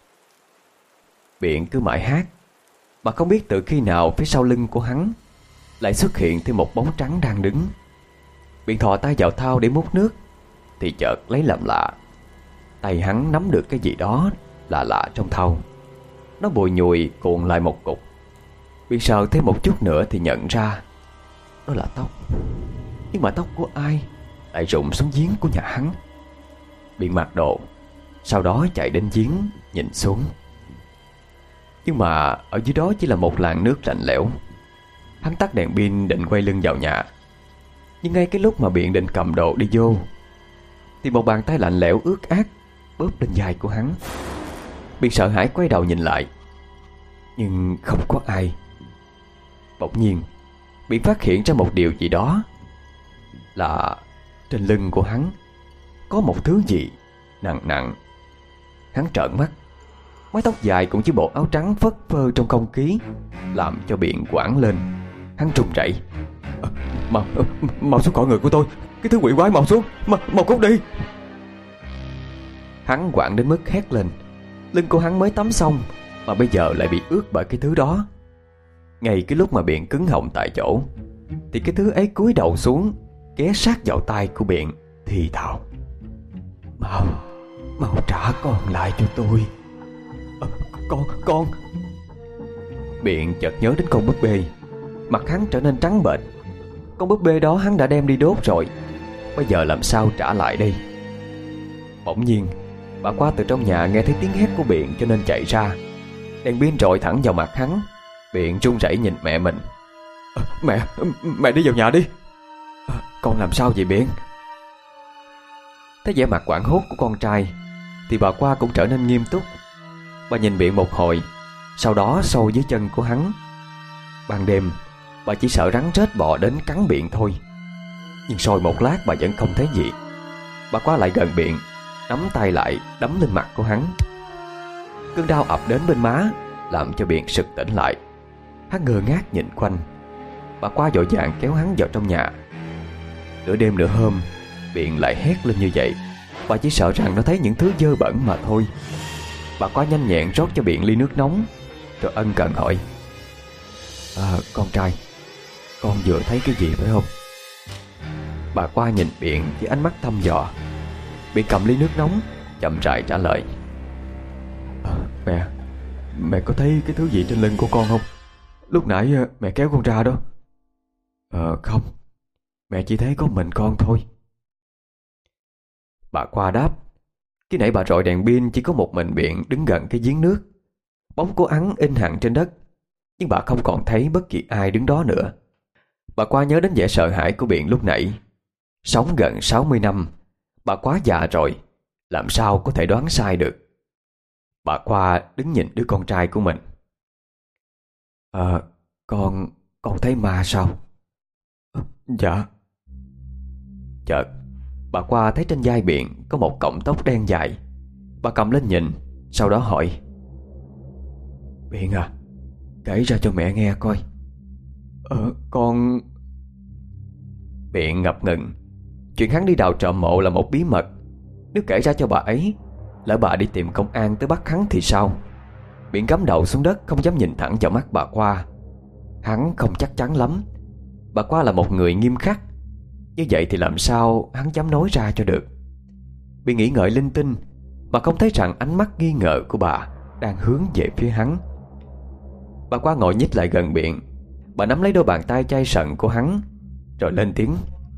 [SPEAKER 1] Biện cứ mãi hát, mà không biết từ khi nào phía sau lưng của hắn lại xuất hiện thêm một bóng trắng đang đứng. Biện thò tay vào thau để múc nước thì chợt lấy làm lạ. Tay hắn nắm được cái gì đó lạ lạ trong thau. Nó bùi nhùi cuộn lại một cục. Biện sờ thêm một chút nữa thì nhận ra đó là tóc. Nhưng mà tóc của ai lại rụng xuống giếng của nhà hắn? Biện mặc đồ, sau đó chạy đến giếng nhìn xuống. Nhưng mà ở dưới đó chỉ là một làn nước lạnh lẽo. Hắn tắt đèn pin định quay lưng vào nhà. Nhưng ngay cái lúc mà Biện định cầm đồ đi vô thì một bàn tay lạnh lẽo ướt át bóp lên vai của hắn. Biện sợ hãi quay đầu nhìn lại, nhưng không có ai. Bỗng nhiên Biện phát hiện ra một điều gì đó, là trên lưng của hắn có một thứ gì nặng nặng. Hắn trợn mắt. Mái tóc dài cũng chỉ bộ áo trắng phất phơ trong không khí làm cho Biện hoảng lên. Hắn run rẩy: à, mau, mau xuống khỏi người của tôi, cái thứ quỷ quái, mau xuống, mau, mau cút đi. Hắn hoảng đến mức hét lên. Lưng của hắn mới tắm xong mà bây giờ lại bị ướt bởi cái thứ đó. Ngay cái lúc mà Biện cứng họng tại chỗ thì cái thứ ấy cúi đầu xuống, ghé sát vào tai của Biện thì thào: Mau, mau trả con lại cho tôi. à, Con, con Biện chợt nhớ đến con búp bê. Mặt hắn trở nên trắng bệch. Con búp bê đó hắn đã đem đi đốt rồi, bây giờ làm sao trả lại đây? Bỗng nhiên bà Qua từ trong nhà nghe thấy tiếng hét của Biện cho nên chạy ra. Đèn pin rọi thẳng vào mặt hắn. Biện run rẩy nhìn mẹ mình. à, Mẹ, mẹ đi vào nhà đi. à, Con làm sao vậy Biện? Thấy vẻ mặt hoảng hốt của con trai thì bà Qua cũng trở nên nghiêm túc. Bà nhìn Biện một hồi, sau đó sâu dưới chân của hắn. Ban đêm bà chỉ sợ rắn rết bò đến cắn Biện thôi. Nhưng soi một lát bà vẫn không thấy gì. Bà Qua lại gần Biện, nắm tay lại đấm lên mặt của hắn. Cơn đau ập đến bên má làm cho Biện sực tỉnh lại. Hắn ngơ ngác nhìn quanh. Bà Qua vội vàng kéo hắn vào trong nhà. Nửa đêm nửa hôm Biện lại hét lên như vậy. Bà chỉ sợ rằng nó thấy những thứ dơ bẩn mà thôi. Bà Qua nhanh nhẹn rót cho Biện ly nước nóng, rồi ân cần hỏi: à, Con trai, con vừa thấy cái gì phải không? Bà Qua nhìn Biện với ánh mắt thăm dò. Biện cầm ly nước nóng chậm rãi trả lời: à, Mẹ,
[SPEAKER 2] Mẹ có thấy cái thứ gì trên lưng của con không? Lúc nãy mẹ kéo con ra đó. Ờ không, mẹ chỉ thấy có mình con thôi.
[SPEAKER 1] Bà Khoa đáp. Khi nãy bà rọi đèn pin chỉ có một mình Biện đứng gần cái giếng nước. Bóng của hắn in hẳn trên đất, nhưng bà không còn thấy bất kỳ ai đứng đó nữa. Bà Khoa nhớ đến vẻ sợ hãi của Biện lúc nãy. Sống gần sáu mươi năm, bà quá già rồi, làm sao có thể đoán sai được. Bà Khoa đứng nhìn đứa con trai của mình.
[SPEAKER 2] Ờ, con, con thấy ma sao? Dạ.
[SPEAKER 1] Chợt bà Khoa thấy trên vai Biện có một cọng tóc đen dài. Bà cầm lên nhìn, sau đó hỏi:
[SPEAKER 2] Biện à, kể ra cho mẹ nghe coi. Ờ, con...
[SPEAKER 1] Biện ngập ngừng. Chuyện hắn đi đào trộm mộ là một bí mật. Nếu kể ra cho bà ấy, lỡ bà đi tìm công an tới bắt hắn thì sao? Biện cắm đầu xuống đất, không dám nhìn thẳng vào mắt bà Khoa. Hắn không chắc chắn lắm. Bà Khoa là một người nghiêm khắc, như vậy thì làm sao hắn dám nói ra cho được. Biện nghĩ ngợi linh tinh mà không thấy rằng ánh mắt nghi ngờ của bà đang hướng về phía hắn. Bà Khoa ngồi nhích lại gần Biện. Bà nắm lấy đôi bàn tay chai sần của hắn, rồi lên tiếng: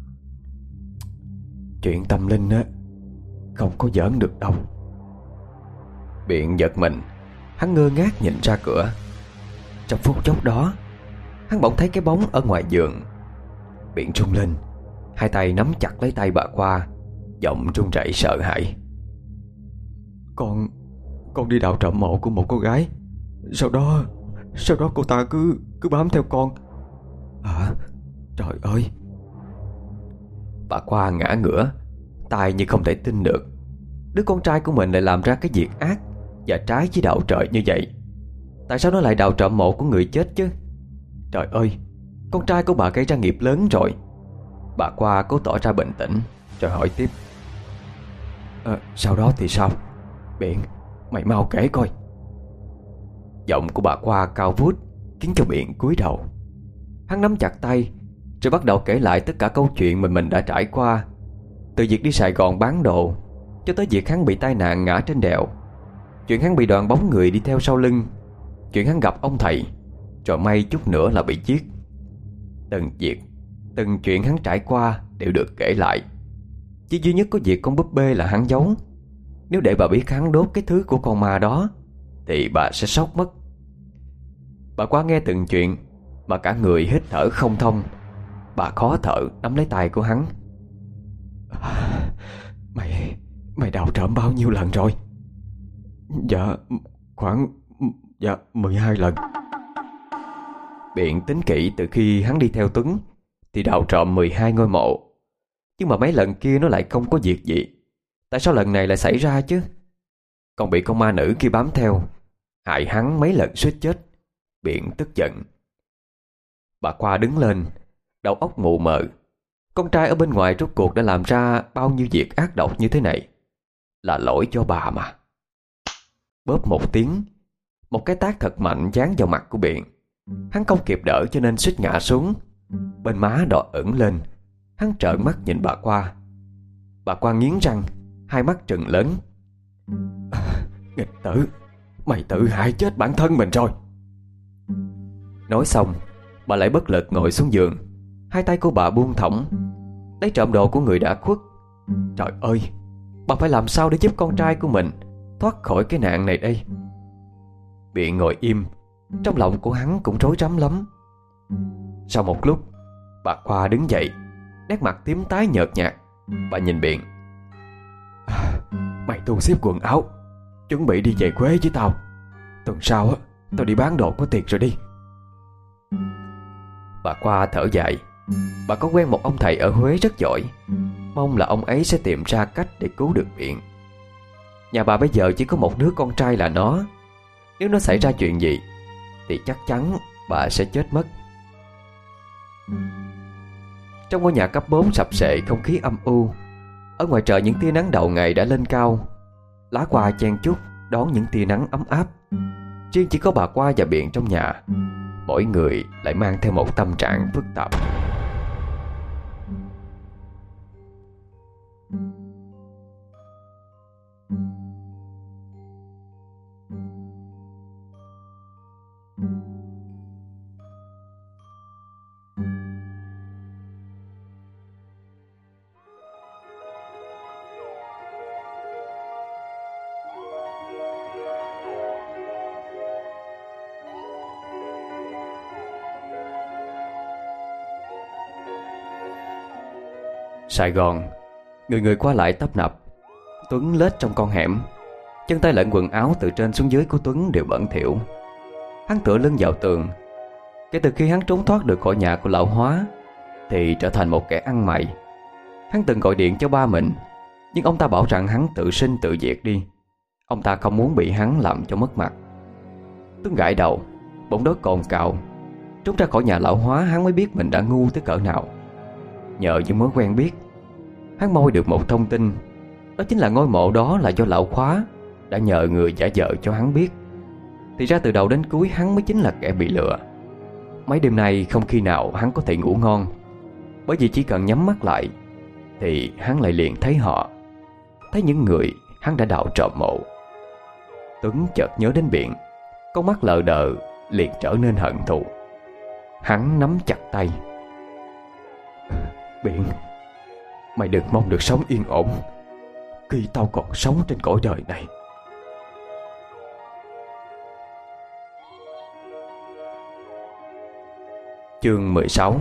[SPEAKER 2] Chuyện tâm linh á, không có giỡn được đâu.
[SPEAKER 1] Biện giật mình. Hắn ngơ ngác nhìn ra cửa. Trong phút chốc đó, hắn bỗng thấy cái bóng ở ngoài giường. Biện run lên, hai tay nắm chặt lấy tay bà Khoa, giọng run rẩy sợ hãi.
[SPEAKER 2] Con Con đi đào trộm mộ của một cô gái. Sau đó Sau đó cô ta cứ cứ bám theo con. Hả? Trời ơi.
[SPEAKER 1] Bà Khoa ngã ngửa, tai như không thể tin được. Đứa con trai của mình lại làm ra cái việc ác và trái với đạo trời như vậy. Tại sao nó lại đào trộm mộ của người chết chứ? Trời ơi, con trai của bà gây ra nghiệp lớn rồi. Bà Khoa cố tỏ ra bình tĩnh, rồi hỏi tiếp:
[SPEAKER 2] à, Sau đó thì sao? Biện, mày mau kể coi.
[SPEAKER 1] Giọng của bà Khoa cao vút khiến cho Biện cúi đầu. Hắn nắm chặt tay, rồi bắt đầu kể lại tất cả câu chuyện mình mình đã trải qua. Từ việc đi Sài Gòn bán đồ, cho tới việc hắn bị tai nạn ngã trên đèo, chuyện hắn bị đoàn bóng người đi theo sau lưng, chuyện hắn gặp ông thầy, rồi may chút nữa là bị giết. Từng việc, từng chuyện hắn trải qua đều được kể lại. Chỉ duy nhất có việc con búp bê là hắn giấu. Nếu để bà biết hắn đốt cái thứ của con ma đó thì bà sẽ sốc mất. Bà Khoa nghe từng chuyện mà cả người hít thở không thông. Bà khó thở nắm lấy tay của hắn.
[SPEAKER 2] Mày Mày đào trộm bao nhiêu lần rồi? Dạ khoảng Dạ mười hai lần.
[SPEAKER 1] Biện tính kỹ từ khi hắn đi theo Tuấn thì đào trộm mười hai ngôi mộ. Nhưng mà mấy lần kia nó lại không có việc gì. Tại sao lần này lại xảy ra chứ? Còn bị con ma nữ kia bám theo, hại hắn mấy lần suýt chết. Biện tức giận. Bà Khoa đứng lên, đầu óc mù mờ. Con trai ở bên ngoài rốt cuộc đã làm ra bao nhiêu việc ác độc như thế này? Là lỗi cho bà mà. Bóp một tiếng, một cái tát thật mạnh giáng vào mặt của Biện. Hắn không kịp đỡ cho nên suýt ngã xuống. Bên má đỏ ửng lên. Hắn trợn mắt nhìn bà Khoa. Bà Khoa nghiến răng, hai mắt trừng lớn.
[SPEAKER 2] à, Nghịch tử, mày tự hại chết bản thân mình rồi.
[SPEAKER 1] Nói xong, bà lại bất lực ngồi xuống giường. Hai tay của bà buông thõng, lấy trộm đồ của người đã khuất. Trời ơi, bà phải làm sao để giúp con trai của mình thoát khỏi cái nạn này đây? Biện ngồi im, trong lòng của hắn cũng rối rắm lắm. Sau một lúc, bà Khoa đứng dậy, nét mặt tím tái nhợt nhạt. Bà nhìn Biện.
[SPEAKER 2] à, Mày thu xếp quần áo, chuẩn bị đi về Quế với tao. Tuần sau á, tao đi bán đồ có tiền rồi đi.
[SPEAKER 1] Bà Khoa thở dài. Bà có quen một ông thầy ở Huế rất giỏi, mong là ông ấy sẽ tìm ra cách để cứu được Biện. Nhà bà bây giờ chỉ có một đứa con trai là nó. Nếu nó xảy ra chuyện gì thì chắc chắn bà sẽ chết mất. Trong ngôi nhà cấp bốn sập sệ, không khí âm u. Ở ngoài trời những tia nắng đầu ngày đã lên cao. Lá hoa chen chúc đón những tia nắng ấm áp. Riêng chỉ có bà Khoa và Biện trong nhà, mỗi người lại mang theo một tâm trạng phức tạp. Sài Gòn, người người qua lại tấp nập. Tuấn lết trong con hẻm, chân tay lẫn quần áo từ trên xuống dưới của Tuấn đều bẩn thỉu. Hắn tựa lưng vào tường. Kể từ khi hắn trốn thoát được khỏi nhà của lão Hóa thì trở thành một kẻ ăn mày. Hắn từng gọi điện cho ba mình, nhưng ông ta bảo rằng hắn tự sinh tự diệt đi. Ông ta không muốn bị hắn làm cho mất mặt. Tuấn gãi đầu, bỗng đó cồn cào. Trốn ra khỏi nhà lão Hóa, hắn mới biết mình đã ngu tới cỡ nào. Nhờ những mối quen biết, hắn moi được một thông tin. Đó chính là ngôi mộ đó là do lão Khóa đã nhờ người giả vờ cho hắn biết. Thì ra từ đầu đến cuối hắn mới chính là kẻ bị lừa. Mấy đêm nay không khi nào hắn có thể ngủ ngon, bởi vì chỉ cần nhắm mắt lại thì hắn lại liền thấy họ, thấy những người hắn đã đào trộm mộ. Tuấn chợt nhớ đến Biện, con mắt lờ đờ liền trở nên hận thù. Hắn nắm chặt tay. Biện, mày đừng mong được sống yên ổn khi tao còn sống trên cõi đời này. Chương mười sáu.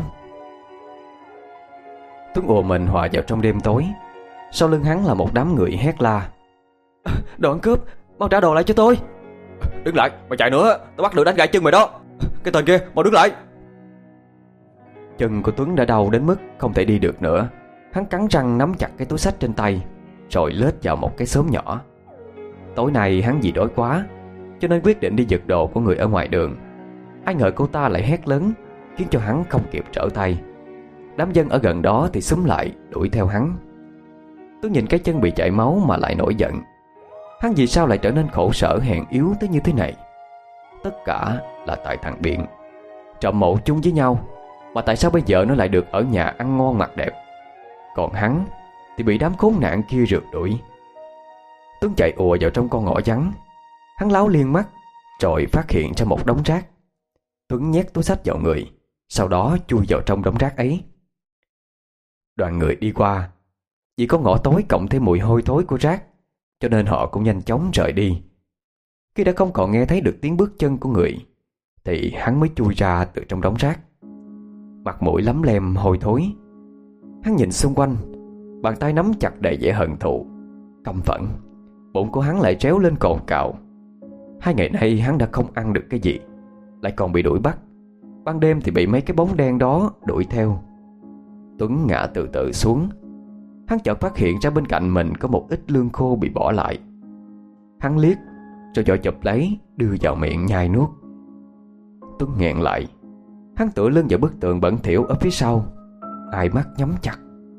[SPEAKER 1] Tuấn ùa mình hòa vào trong đêm tối. Sau lưng hắn là một đám người hét la: Đồ ăn cướp, mau trả đồ lại cho tôi. Đứng lại, mày chạy nữa tao bắt được đánh gãy chân mày đó. Cái tên kia, mau đứng lại. Chân của Tuấn đã đau đến mức không thể đi được nữa. Hắn cắn răng nắm chặt cái túi xách trên tay, rồi lết vào một cái xóm nhỏ. Tối nay hắn vì đói quá, cho nên quyết định đi giật đồ của người ở ngoài đường. Ai ngờ cô ta lại hét lớn, khiến cho hắn không kịp trở tay. Đám dân ở gần đó thì xúm lại đuổi theo hắn. Tuấn nhìn cái chân bị chảy máu mà lại nổi giận. Hắn vì sao lại trở nên khổ sở hèn yếu tới như thế này? Tất cả là tại thằng Biện. Trộm mộ chung với nhau, mà tại sao bây giờ nó lại được ở nhà ăn ngon mặc đẹp, còn hắn thì bị đám khốn nạn kia rượt đuổi. Tuấn chạy ùa vào trong con ngõ vắng. Hắn láo liên mắt, rồi phát hiện ra một đống rác. Tuấn nhét túi xách vào người, sau đó chui vào trong đống rác ấy. Đoàn người đi qua. Vì có ngõ tối cộng thêm mùi hôi thối của rác, cho nên họ cũng nhanh chóng rời đi. Khi đã không còn nghe thấy được tiếng bước chân của người, thì hắn mới chui ra từ trong đống rác. Mặt mũi lấm lem hôi thối. Hắn nhìn xung quanh, bàn tay nắm chặt đầy vẻ hận thù, căm phẫn. Bụng của hắn lại réo lên cồn cào. Hai ngày nay hắn đã không ăn được cái gì, lại còn bị đuổi bắt. Ban đêm thì bị mấy cái bóng đen đó đuổi theo. Tuấn ngã từ từ xuống. Hắn chợt phát hiện ra bên cạnh mình có một ít lương khô bị bỏ lại. Hắn liếc rồi vội chụp lấy, đưa vào miệng nhai nuốt. Tuấn nghẹn lại. Hắn tựa lưng vào bức tường bẩn thỉu ở phía sau, hai mắt nhắm chặt.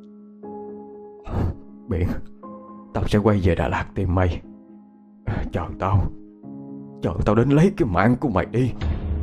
[SPEAKER 1] Biện, tao sẽ quay về Đà Lạt tìm mày. Chờ tao Chờ tao đến lấy cái mạng của mày đi.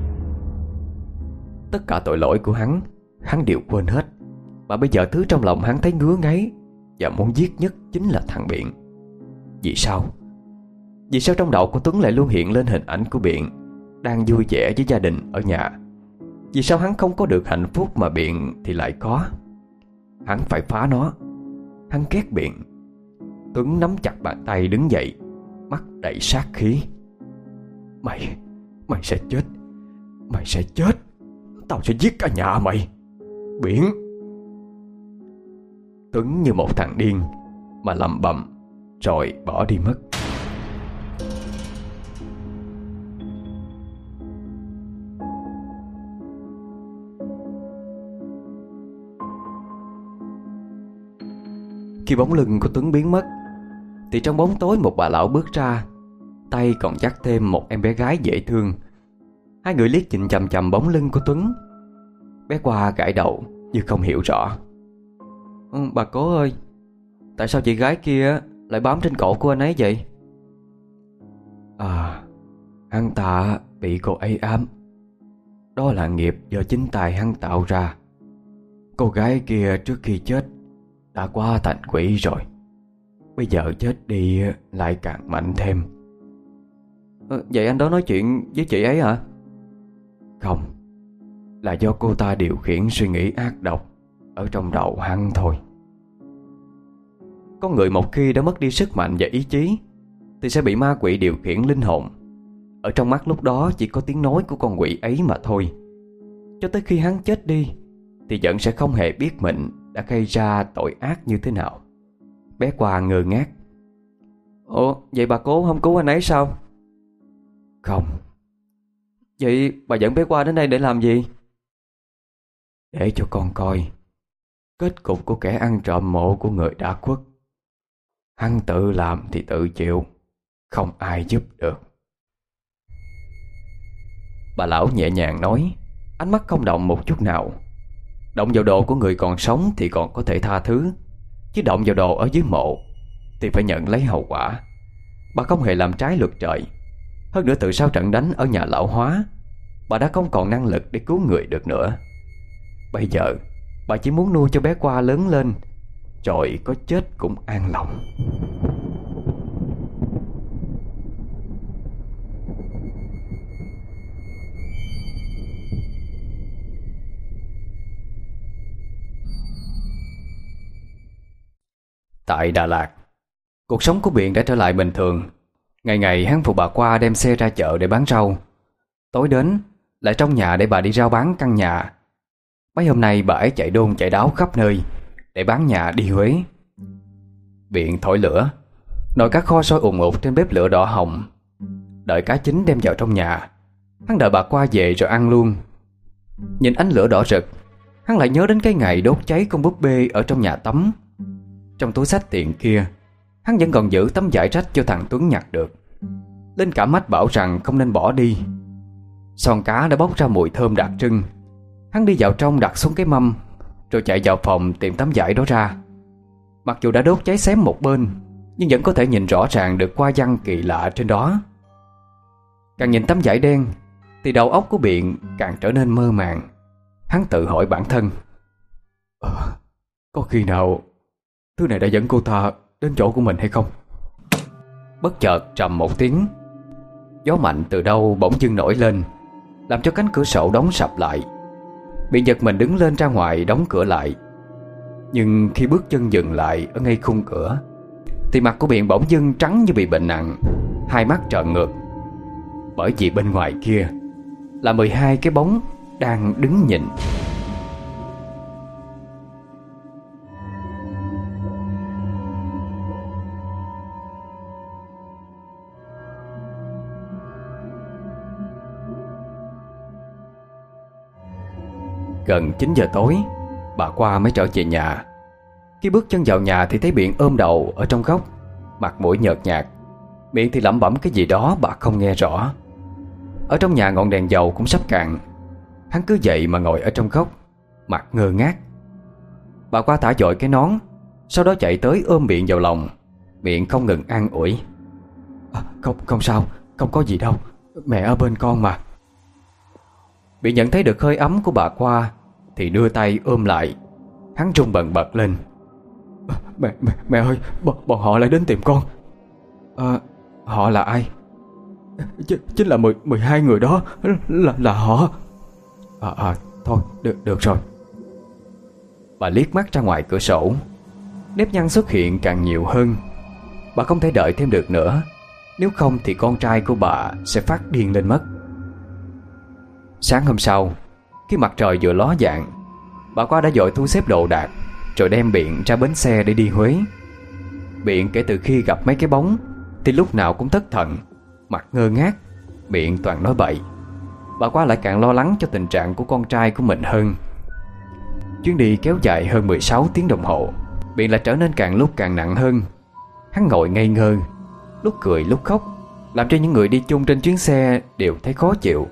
[SPEAKER 1] Tất cả tội lỗi của hắn, hắn đều quên hết. Mà bây giờ thứ trong lòng hắn thấy ngứa ngáy và muốn giết nhất chính là thằng Biện. Vì sao? Vì sao trong đầu của Tuấn lại luôn hiện lên hình ảnh của Biện đang vui vẻ với gia đình ở nhà? Vì sao hắn không có được hạnh phúc mà Biện thì lại có? Hắn phải phá nó. Hắn ghét Biện. Tuấn nắm chặt bàn tay đứng dậy, mắt đầy sát khí. Mày, mày sẽ chết. Mày sẽ chết. Tao sẽ giết cả nhà mày, Biện. Tuấn như một thằng điên mà lẩm bẩm rồi bỏ đi mất. Khi bóng lưng của Tuấn biến mất thì trong bóng tối một bà lão bước ra, tay còn dắt thêm một em bé gái dễ thương. Hai người liếc nhìn chằm chằm bóng lưng của Tuấn. Bé Qua gãi đầu như không hiểu rõ. ừ, Bà cố ơi, tại sao chị gái kia lại bám trên cổ của anh ấy vậy? À, hắn ta bị cô ấy ám. Đó là nghiệp do chính tay hắn tạo ra. Cô gái kia trước khi chết đã qua thành quỷ rồi, bây giờ chết đi lại càng mạnh thêm. ừ, Vậy anh đó nói chuyện với chị ấy hả? Không, là do cô ta điều khiển suy nghĩ ác độc ở trong đầu hắn thôi. Con người một khi đã mất đi sức mạnh và ý chí thì sẽ bị ma quỷ điều khiển linh hồn. Ở trong mắt lúc đó chỉ có tiếng nói của con quỷ ấy mà thôi. Cho tới khi hắn chết đi thì vẫn sẽ không hề biết mình đã gây ra tội ác như thế nào. Bé Qua ngơ ngác. Ủa, vậy bà cố không cứu anh ấy sao? Không. Vậy bà dẫn bé Qua đến đây để làm gì? Để cho con coi kết cục của kẻ ăn trộm mộ của người đã khuất. Hắn tự làm thì tự chịu, không ai giúp được. Bà lão nhẹ nhàng nói, ánh mắt không động một chút nào. Động vào đồ của người còn sống thì còn có thể tha thứ, chứ động vào đồ ở dưới mộ thì phải nhận lấy hậu quả. Bà không hề làm trái luật trời. Hơn nữa từ sau trận đánh ở nhà lão Hóa, bà đã không còn năng lực để cứu người được nữa. Bây giờ bà chỉ muốn nuôi cho bé Qua lớn lên, rồi có chết cũng an lòng. Tại Đà Lạt, cuộc sống của Biện đã trở lại bình thường. Ngày ngày hắn phụ bà Qua đem xe ra chợ để bán rau. Tối đến lại trong nhà để bà đi rao bán căn nhà. Mấy hôm nay bà ấy chạy đôn chạy đáo khắp nơi để bán nhà đi Huế. Biện thổi lửa, nồi cá kho sôi ùn ùn trên bếp lửa đỏ hồng. Đợi cá chín đem vào trong nhà, hắn đợi bà Qua về rồi ăn luôn. Nhìn ánh lửa đỏ rực, hắn lại nhớ đến cái ngày đốt cháy con búp bê ở trong nhà tắm. Trong túi xách tiền kia, hắn vẫn còn giữ tấm vải rách cho thằng Tuấn nhặt được. Linh cả mắt bảo rằng không nên bỏ đi. Son cá đã bốc ra mùi thơm đặc trưng. Hắn đi vào trong đặt xuống cái mâm, rồi chạy vào phòng tìm tấm vải đó ra. Mặc dù đã đốt cháy xém một bên, nhưng vẫn có thể nhìn rõ ràng được hoa văn kỳ lạ trên đó. Càng nhìn tấm vải đen thì đầu óc của Biện càng trở nên mơ màng. Hắn tự hỏi bản thân, ờ, có khi nào thứ này đã dẫn cô ta đến chỗ của mình hay không? Bất chợt trầm một tiếng, gió mạnh từ đâu bỗng dưng nổi lên, làm cho cánh cửa sổ đóng sập lại. Biện giật mình đứng lên ra ngoài đóng cửa lại. Nhưng khi bước chân dừng lại ở ngay khung cửa thì mặt của Biện bỗng dưng trắng như bị bệnh nặng, hai mắt trợn ngược. Bởi vì bên ngoài kia là mười hai cái bóng đang đứng nhìn. Gần chín giờ tối, bà Qua mới trở về nhà. Khi bước chân vào nhà thì thấy Biện ôm đầu ở trong góc, mặt mũi nhợt nhạt, miệng thì lẩm bẩm cái gì đó bà không nghe rõ. Ở trong nhà ngọn đèn dầu cũng sắp cạn. Hắn cứ vậy mà ngồi ở trong góc, mặt ngơ ngác. Bà Qua thả dội cái nón, sau đó chạy tới ôm Biện vào lòng, miệng không ngừng an ủi. À, không, không sao, không có gì đâu, mẹ ở bên con mà. Biện nhận thấy được hơi ấm của bà Qua thì đưa tay ôm lại. Hắn run bần bật lên. À, mẹ, mẹ, mẹ ơi, bọn, bọn họ lại đến tìm con. À, họ là ai? Ch chính là mười, mười hai người đó. Là, là họ. À, à, thôi, được, được rồi. Bà liếc mắt ra ngoài cửa sổ. Nếp nhăn xuất hiện càng nhiều hơn. Bà không thể đợi thêm được nữa, nếu không thì con trai của bà sẽ phát điên lên mất. Sáng hôm sau, khi mặt trời vừa ló dạng, bà Qua đã vội thu xếp đồ đạc rồi đem Biện ra bến xe để đi Huế. Biện kể từ khi gặp mấy cái bóng thì lúc nào cũng thất thần, mặt ngơ ngác, miệng toàn nói bậy. Bà Qua lại càng lo lắng cho tình trạng của con trai của mình hơn. Chuyến đi kéo dài hơn mười sáu tiếng đồng hồ. Biện lại trở nên càng lúc càng nặng hơn. Hắn ngồi ngây ngơ, lúc cười lúc khóc, làm cho những người đi chung trên chuyến xe đều thấy khó chịu.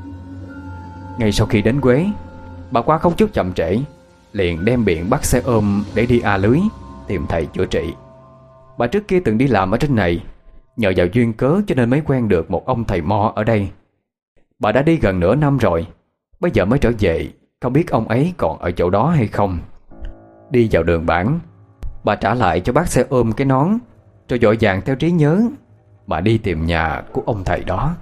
[SPEAKER 1] Ngay sau khi đến Huế, bà Qua không chút chậm trễ, liền đem Biện bắt xe ôm để đi A Lưới tìm thầy chữa trị. Bà trước kia từng đi làm ở trên này, nhờ vào duyên cớ cho nên mới quen được một ông thầy mo ở đây. Bà đã đi gần nửa năm rồi, bây giờ mới trở về, không biết ông ấy còn ở chỗ đó hay không. Đi vào đường bản, bà trả lại cho bác xe ôm cái nón, rồi vội vàng theo trí nhớ bà đi tìm nhà của ông thầy đó.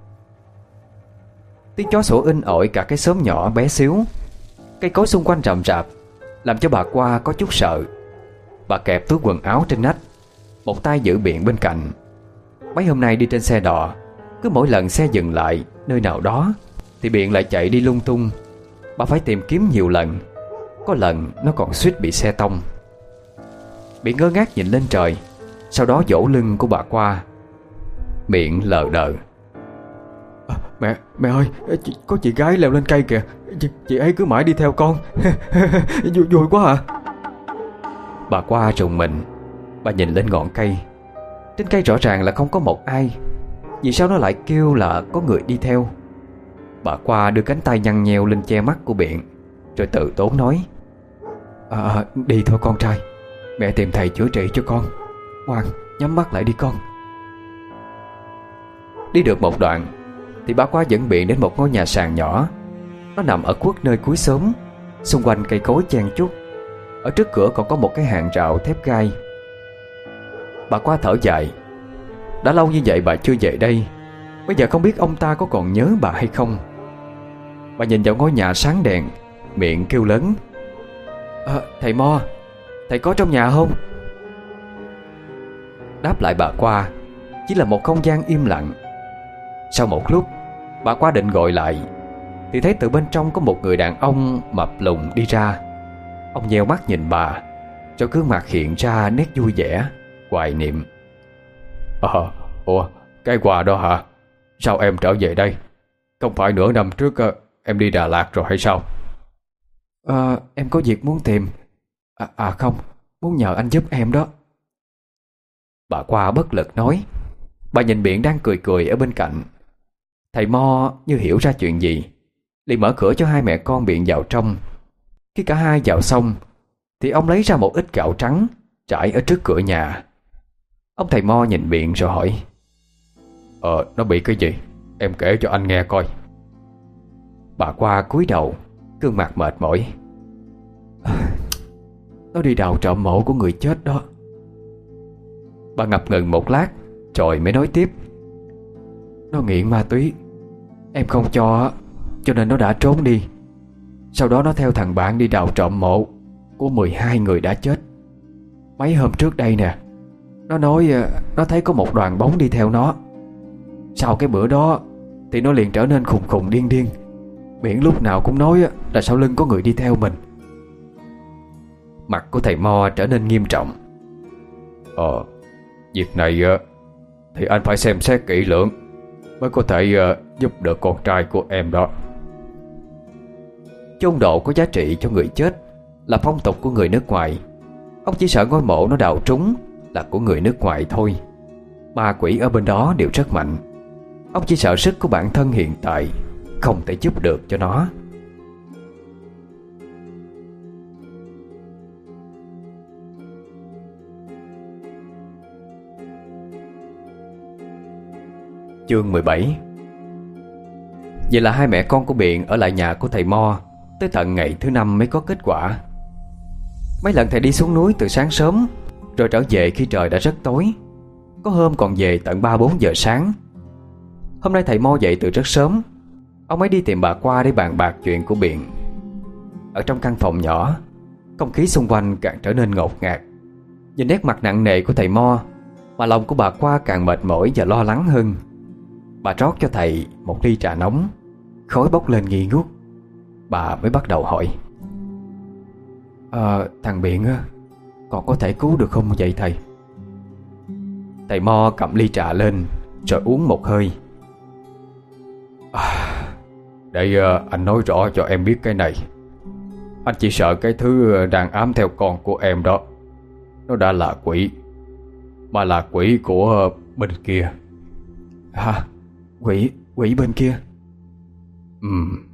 [SPEAKER 1] Tiếng chó sủa inh ỏi cả cái xóm nhỏ bé xíu. Cây cối xung quanh rậm rạp, làm cho bà Qua có chút sợ. Bà kẹp túi quần áo trên nách, một tay giữ Biện bên cạnh. Mấy hôm nay đi trên xe đò, cứ mỗi lần xe dừng lại nơi nào đó thì Biện lại chạy đi lung tung. Bà phải tìm kiếm nhiều lần. Có lần nó còn suýt bị xe tông. Biển ngơ ngác nhìn lên trời, sau đó vỗ lưng của bà qua, miệng lờ đờ.
[SPEAKER 2] À, mẹ, mẹ ơi, chị, có chị gái leo lên cây kìa. Chị, chị ấy cứ mãi đi theo con. Vui, vui quá à.
[SPEAKER 1] Bà qua rùng mình. Bà nhìn lên ngọn cây. Trên cây rõ ràng là không có một ai. Vì sao nó lại kêu là có người đi theo? Bà qua đưa cánh tay nhăn nheo lên che mắt của Biện, rồi tự tốn nói:
[SPEAKER 2] à, Đi thôi con trai. Mẹ tìm thầy chữa trị cho con. Ngoan, nhắm mắt lại đi con.
[SPEAKER 1] Đi được một đoạn thì bà qua dẫn Biện đến một ngôi nhà sàn nhỏ. Nó nằm ở khuất nơi cuối xóm, xung quanh cây cối chen chúc. Ở trước cửa còn có một cái hàng rào thép gai. Bà qua thở dài. Đã lâu như vậy bà chưa về đây. Bây giờ không biết ông ta có còn nhớ bà hay không. Bà nhìn vào ngôi nhà sáng đèn, miệng kêu lớn:
[SPEAKER 2] à, Thầy Mo, thầy có trong nhà không?
[SPEAKER 1] Đáp lại bà qua chỉ là một không gian im lặng. Sau một lúc, bà qua định gọi lại thì thấy từ bên trong có một người đàn ông mập lùn đi ra. Ông nheo mắt nhìn bà, cho gương mặt hiện ra nét vui vẻ, hoài niệm.
[SPEAKER 3] Ờ, à, ủa, cái quà đó hả? Sao em trở về đây? Không phải nửa năm trước em đi Đà Lạt rồi hay sao?
[SPEAKER 2] À, em có việc muốn tìm. À, à không, muốn nhờ anh giúp em đó.
[SPEAKER 1] Bà qua bất lực nói. Bà nhìn Biện đang cười cười ở bên cạnh. Thầy Mo như hiểu ra chuyện gì, liền mở cửa cho hai mẹ con Biện vào trong. Khi cả hai vào xong thì ông lấy ra một ít gạo trắng trải ở trước cửa nhà. Ông thầy Mo nhìn Biện rồi hỏi:
[SPEAKER 3] Ờ, nó bị cái gì? Em kể cho anh nghe coi.
[SPEAKER 1] Bà qua cúi đầu, gương mặt mệt mỏi.
[SPEAKER 2] Nó đi đào trộm mộ của người chết đó.
[SPEAKER 1] Bà ngập ngừng một lát rồi mới nói tiếp:
[SPEAKER 2] Nó nghiện ma túy. Em không cho, cho nên nó đã trốn đi. Sau đó nó theo thằng bạn đi đào trộm mộ của mười hai người đã chết. Mấy hôm trước đây nè, nó nói nó thấy có một đoàn bóng đi theo nó. Sau cái bữa đó thì nó liền trở nên khùng khùng điên điên, miệng lúc nào cũng nói là sau lưng có người đi theo mình.
[SPEAKER 1] Mặt của thầy Mo trở nên nghiêm trọng.
[SPEAKER 3] Ờ, việc này thì anh phải xem xét kỹ lưỡng mới có thể giúp được con trai của em đó.
[SPEAKER 1] Chôn độ có giá trị cho người chết là phong tục của người nước ngoài. Ông chỉ sợ ngôi mộ nó đào trúng là của người nước ngoài thôi. Ma quỷ ở bên đó đều rất mạnh. Ông chỉ sợ sức của bản thân hiện tại không thể giúp được cho nó. Chương mười bảy. Vậy là hai mẹ con của Biện ở lại nhà của thầy Mo tới tận ngày thứ năm mới có kết quả. Mấy lần thầy đi xuống núi từ sáng sớm, rồi trở về khi trời đã rất tối. Có hôm còn về tận ba bốn giờ sáng. Hôm nay thầy Mo dậy từ rất sớm. Ông ấy đi tìm bà qua để bàn bạc chuyện của Biện. Ở trong căn phòng nhỏ, không khí xung quanh càng trở nên ngột ngạt. Nhìn nét mặt nặng nề của thầy Mo mà lòng của bà qua càng mệt mỏi và lo lắng hơn. Bà rót cho thầy một ly trà nóng, khói bốc lên nghi ngút. Bà mới bắt đầu hỏi:
[SPEAKER 2] à, Thằng Biện á, còn có thể cứu được không vậy thầy?
[SPEAKER 1] Thầy Mo cầm ly trà lên rồi uống một hơi.
[SPEAKER 3] À, đây anh nói rõ cho em biết cái này. Anh chỉ sợ cái thứ đang ám theo con của em đó, nó đã là quỷ, mà là quỷ của bên kia.
[SPEAKER 2] Hả? Quỷ, quỷ bên kia?
[SPEAKER 3] Ừ.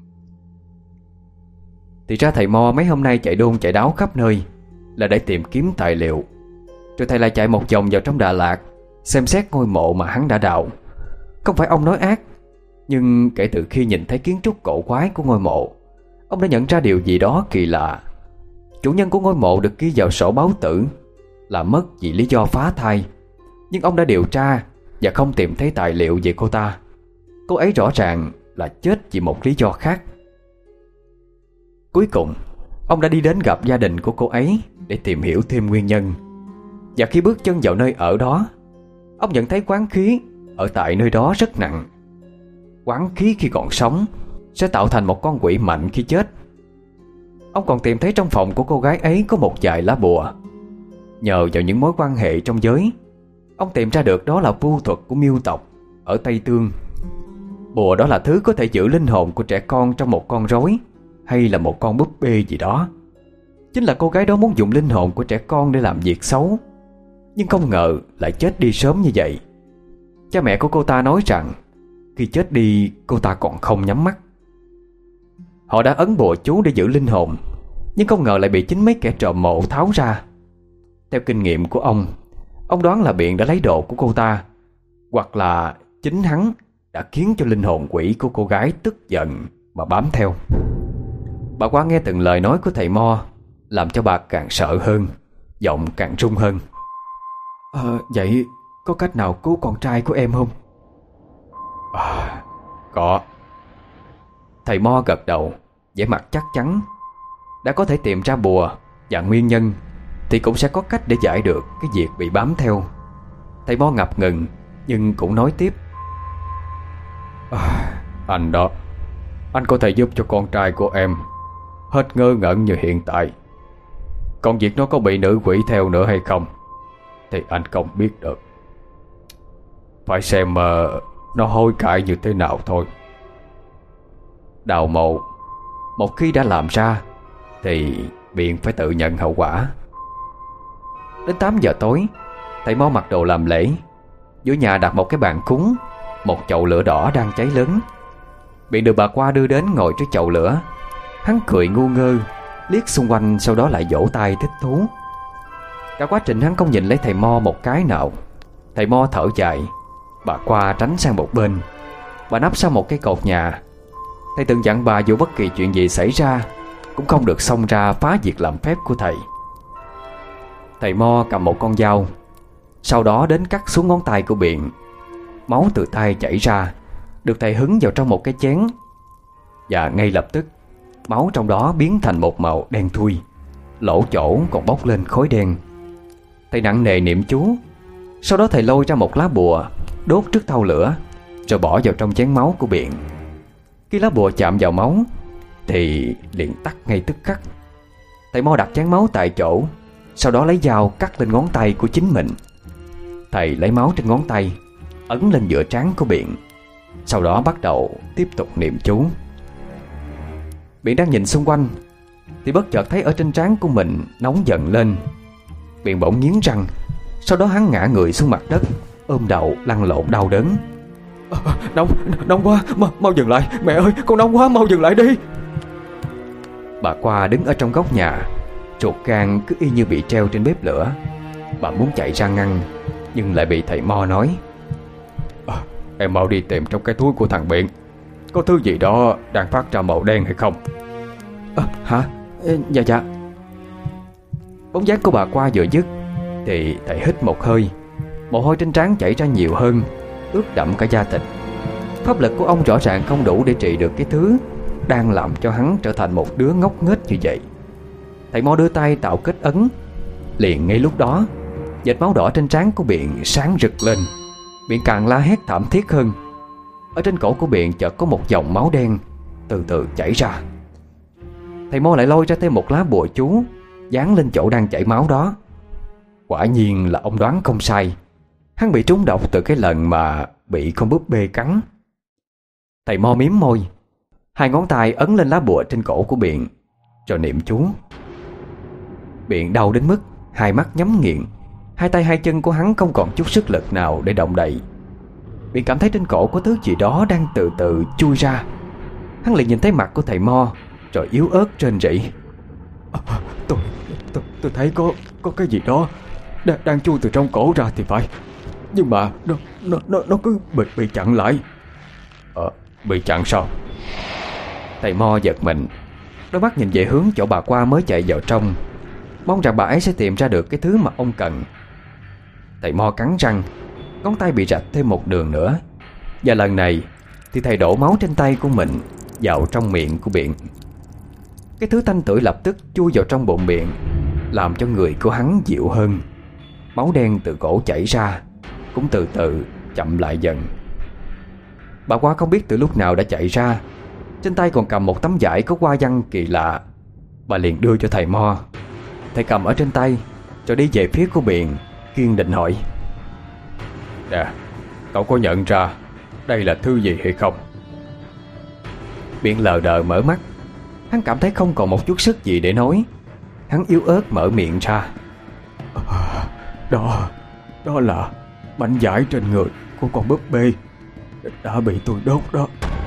[SPEAKER 1] Thì ra thầy Mo mấy hôm nay chạy đôn chạy đáo khắp nơi là để tìm kiếm tài liệu. Rồi thầy lại chạy một vòng vào trong Đà Lạt xem xét ngôi mộ mà hắn đã đào. Không phải ông nói ác, nhưng kể từ khi nhìn thấy kiến trúc cổ quái của ngôi mộ, ông đã nhận ra điều gì đó kỳ lạ. Chủ nhân của ngôi mộ được ghi vào sổ báo tử là mất vì lý do phá thai. Nhưng ông đã điều tra và không tìm thấy tài liệu về cô ta. Cô ấy rõ ràng là chết vì một lý do khác. Cuối cùng, ông đã đi đến gặp gia đình của cô ấy để tìm hiểu thêm nguyên nhân. Và khi bước chân vào nơi ở đó, ông nhận thấy quán khí ở tại nơi đó rất nặng. Quán khí khi còn sống sẽ tạo thành một con quỷ mạnh khi chết. ông còn tìm thấy trong phòng của cô gái ấy có một vài lá bùa. Nhờ vào những mối quan hệ trong giới, ông tìm ra được đó là vu thuật của Miêu tộc ở Tây Tương. Bùa đó là thứ có thể giữ linh hồn của trẻ con trong một con rối hay là một con búp bê gì đó. Chính là cô gái đó muốn dùng linh hồn của trẻ con để làm việc xấu, nhưng không ngờ lại chết đi sớm như vậy. Cha mẹ của cô ta nói rằng khi chết đi cô ta còn không nhắm mắt. Họ đã ấn bùa chú để giữ linh hồn, nhưng không ngờ lại bị chính mấy kẻ trộm mộ tháo ra. Theo kinh nghiệm của ông, ông đoán là Biện đã lấy đồ của cô ta, hoặc là chính hắn đã khiến cho linh hồn quỷ của cô gái tức giận mà bám theo. Bà qua nghe từng lời nói của thầy Mo, làm cho bà càng sợ hơn, giọng càng run hơn.
[SPEAKER 2] Ờ, vậy có cách nào cứu con trai của em không?
[SPEAKER 3] À, có.
[SPEAKER 1] Thầy Mo gật đầu, vẻ mặt chắc chắn. Đã có thể tìm ra bùa và nguyên nhân thì cũng sẽ có cách để giải được cái việc bị bám theo. Thầy Mo ngập ngừng nhưng cũng nói tiếp.
[SPEAKER 3] À, anh đó, anh có thể giúp cho con trai của em hết ngơ ngẩn như hiện tại. Còn việc nó có bị nữ quỷ theo nữa hay không thì anh không biết được. Phải xem uh, nó hối cải như thế nào thôi.
[SPEAKER 1] Đào mộ, một khi đã làm ra thì Biện phải tự nhận hậu quả. Đến tám giờ tối, thầy Mo mặc đồ làm lễ. Giữa nhà đặt một cái bàn cúng, một chậu lửa đỏ đang cháy lớn. Biện được bà qua đưa đến ngồi trước chậu lửa. Hắn cười ngu ngơ, liếc xung quanh, sau đó lại vỗ tay thích thú. Cả quá trình hắn không nhìn lấy thầy Mo một cái nào. Thầy Mo thở dài. Bà qua tránh sang một bên. Bà nấp sau một cái cột nhà. Thầy từng dặn bà dù bất kỳ chuyện gì xảy ra cũng không được xông ra phá việc làm phép của thầy. Thầy Mo cầm một con dao, sau đó đến cắt xuống ngón tay của Biện. Máu từ tay chảy ra, được thầy hứng vào trong một cái chén. Và ngay lập tức, máu trong đó biến thành một màu đen thui, lỗ chỗ còn bốc lên khói đen. Thầy nặng nề niệm chú. Sau đó thầy lôi ra một lá bùa, đốt trước thau lửa, rồi bỏ vào trong chén máu của Biện. Khi lá bùa chạm vào máu thì liền tắt ngay tức khắc. Thầy Mo đặt chén máu tại chỗ, sau đó lấy dao cắt lên ngón tay của chính mình. Thầy lấy máu trên ngón tay ấn lên giữa trán của Biện, sau đó bắt đầu tiếp tục niệm chú. Biện đang nhìn xung quanh thì bất chợt thấy ở trên trán của mình nóng giận lên. Biện bỗng nghiến răng, sau đó hắn ngã người xuống mặt đất, ôm đầu lăn lộn đau đớn.
[SPEAKER 2] À, nóng, nóng quá, mau, mau dừng lại. Mẹ ơi, con nóng quá, mau dừng lại đi.
[SPEAKER 1] Bà qua đứng ở trong góc nhà, ruột gan cứ y như bị treo trên bếp lửa. Bà muốn chạy ra ngăn, nhưng lại bị thầy Mo nói.
[SPEAKER 3] À, em mau đi tìm trong cái túi của thằng Biện, có thứ gì đó đang phát ra màu đen hay không?
[SPEAKER 1] À, hả? Dạ dạ. Bóng dáng của bà qua vừa dứt thì thầy hít một hơi. Mồ hôi trên trán chảy ra nhiều hơn, ướt đẫm cả da thịt. Pháp lực của ông rõ ràng không đủ để trị được cái thứ đang làm cho hắn trở thành một đứa ngốc nghếch như vậy. Thầy Mo đưa tay tạo kết ấn. Liền ngay lúc đó, vệt máu đỏ trên trán của Biện sáng rực lên. Biện càng la hét thảm thiết hơn. Ở trên cổ của Biện chợt có một dòng máu đen từ từ chảy ra. Thầy Mo lại lôi ra thêm một lá bùa chú, dán lên chỗ đang chảy máu đó. Quả nhiên là ông đoán không sai. Hắn bị trúng độc từ cái lần mà bị con búp bê cắn. Thầy Mo mím môi, hai ngón tay ấn lên lá bùa trên cổ của Biện, rồi niệm chú. Biện đau đến mức hai mắt nhắm nghiền. Hai tay hai chân của hắn không còn chút sức lực nào để động đậy. Biện cảm thấy trên cổ có thứ gì đó đang từ từ chui ra. Hắn liền nhìn thấy mặt của thầy Mo, rồi yếu ớt rên rỉ.
[SPEAKER 2] À, tôi, tôi tôi thấy có có cái gì đó đang, đang chui từ trong cổ ra thì phải. Nhưng mà nó nó nó, nó cứ bị bị chặn lại.
[SPEAKER 3] Ờ, bị chặn sao?
[SPEAKER 1] Thầy Mo giật mình, đôi mắt nhìn về hướng chỗ bà qua mới chạy vào trong, mong rằng bà ấy sẽ tìm ra được cái thứ mà ông cần. Thầy Mo cắn răng, ngón tay bị rạch thêm một đường nữa. Và lần này thì thầy đổ máu trên tay của mình vào trong miệng của Biện. Cái thứ tanh tưởi lập tức chui vào trong bụng Biện, làm cho người của hắn dịu hơn. Máu đen từ cổ chảy ra cũng từ từ chậm lại dần. Bà qua không biết từ lúc nào đã chạy ra, trên tay còn cầm một tấm vải có hoa văn kỳ lạ. Bà liền đưa cho thầy Mo. Thầy cầm ở trên tay rồi đi về phía của Biện, kiên định hỏi:
[SPEAKER 3] Nè, cậu có nhận ra đây là thứ gì hay không?
[SPEAKER 1] Biện lờ đờ mở mắt. Hắn cảm thấy không còn một chút sức gì để nói. Hắn yếu ớt mở miệng ra:
[SPEAKER 2] à, Đó Đó là mảnh vải trên người của con búp bê đã bị tôi đốt đó.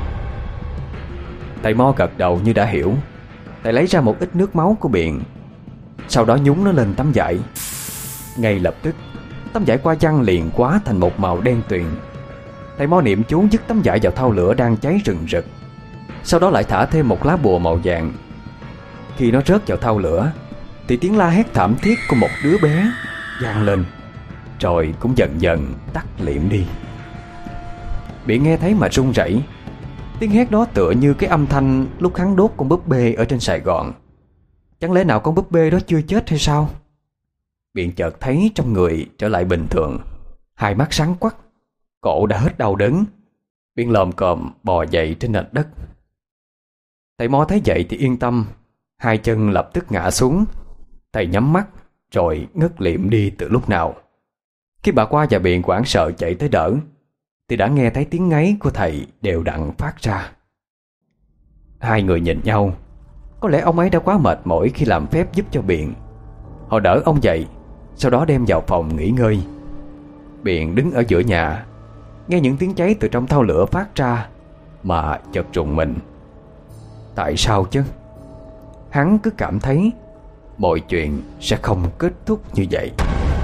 [SPEAKER 1] Thầy Mo gật đầu như đã hiểu. Thầy lấy ra một ít nước máu của Biện, sau đó nhúng nó lên tấm vải. Ngay lập tức tấm vải qua chăn liền quá thành một màu đen tuyền. Thầy Mo niệm chú dứt tấm vải vào thau lửa đang cháy rừng rực. Sau đó lại thả thêm một lá bùa màu vàng. Khi nó rớt vào thau lửa thì tiếng la hét thảm thiết của một đứa bé vang lên, rồi cũng dần dần tắt liệm đi. Biện nghe thấy mà run rẩy. Tiếng hét đó tựa như cái âm thanh lúc hắn đốt con búp bê ở trên Sài Gòn. Chẳng lẽ nào con búp bê đó chưa chết hay sao? Biện chợt thấy trong người trở lại bình thường, hai mắt sáng quắc, cổ đã hết đau đớn. Biện lồm cồm bò dậy trên nền đất. Thầy Mo thấy vậy thì yên tâm, hai chân lập tức ngã xuống. Thầy nhắm mắt rồi ngất liệm đi từ lúc nào. Khi bà qua và Biện hoảng sợ chạy tới đỡ thì đã nghe thấy tiếng ngáy của thầy đều đặn phát ra. Hai người nhìn nhau. Có lẽ ông ấy đã quá mệt mỏi khi làm phép giúp cho Biện. Họ đỡ ông dậy, sau đó đem vào phòng nghỉ ngơi. Biện đứng ở giữa nhà, nghe những tiếng cháy từ trong thau lửa phát ra mà chợt rùng mình. Tại sao chứ? Hắn cứ cảm thấy mọi chuyện sẽ không kết thúc như vậy.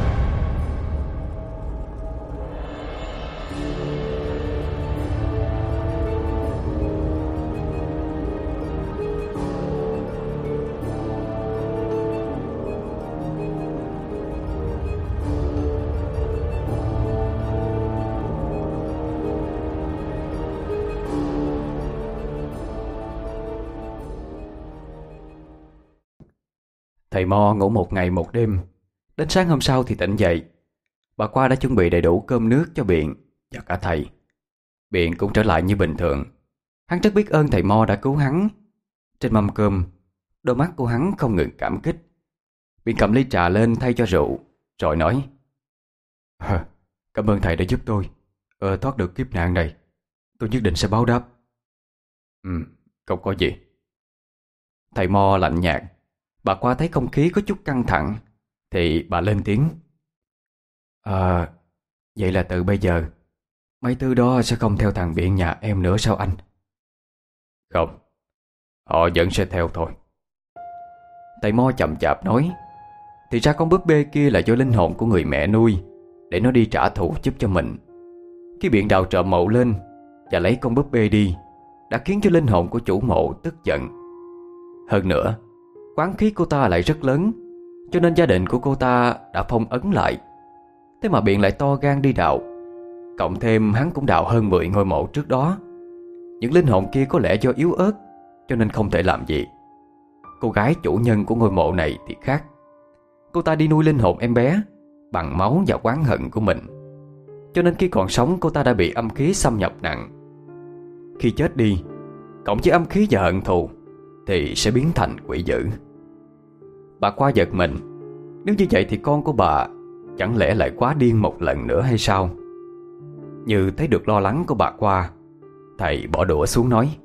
[SPEAKER 1] Thầy Mo ngủ một ngày một đêm. Đến sáng hôm sau thì tỉnh dậy. Bà Qua đã chuẩn bị đầy đủ cơm nước cho Biện và cả thầy. Biện cũng trở lại như bình thường. Hắn rất biết ơn thầy Mo đã cứu hắn. Trên mâm cơm, đôi mắt của hắn không ngừng cảm kích. Biện cầm ly trà lên thay cho rượu, rồi nói:
[SPEAKER 2] à, Cảm ơn thầy đã giúp tôi ờ, thoát được kiếp nạn này. Tôi nhất định sẽ báo đáp.
[SPEAKER 3] Ừ, không có gì.
[SPEAKER 1] Thầy Mo lạnh nhạt. Bà Qua thấy không khí có chút căng thẳng thì bà lên tiếng:
[SPEAKER 2] À, vậy là từ bây giờ mấy thứ đó sẽ không theo thằng Biện nhà em nữa sao anh?
[SPEAKER 3] Không, họ vẫn sẽ theo thôi.
[SPEAKER 1] Thầy Mo chậm chạp nói: Thì ra con búp bê kia là do linh hồn của người mẹ nuôi, để nó đi trả thù giúp cho mình. Khi Biện đào trộm mộ lên và lấy con búp bê đi, đã khiến cho linh hồn của chủ mộ tức giận. Hơn nữa, oán khí cô ta lại rất lớn, cho nên gia đình của cô ta đã phong ấn lại. Thế mà Biện lại to gan đi đào. Cộng thêm hắn cũng đào hơn mười ngôi mộ trước đó. Những linh hồn kia có lẽ do yếu ớt, cho nên không thể làm gì. Cô gái chủ nhân của ngôi mộ này thì khác. Cô ta đi nuôi linh hồn em bé bằng máu và oán hận của mình, cho nên khi còn sống cô ta đã bị âm khí xâm nhập nặng. Khi chết đi, cộng với âm khí và hận thù thì sẽ biến thành quỷ dữ. Bà Qua giật mình. Nếu như vậy thì con của bà chẳng lẽ lại quá điên một lần nữa hay sao? Như thấy được lo lắng của bà Qua, thầy bỏ đũa xuống nói: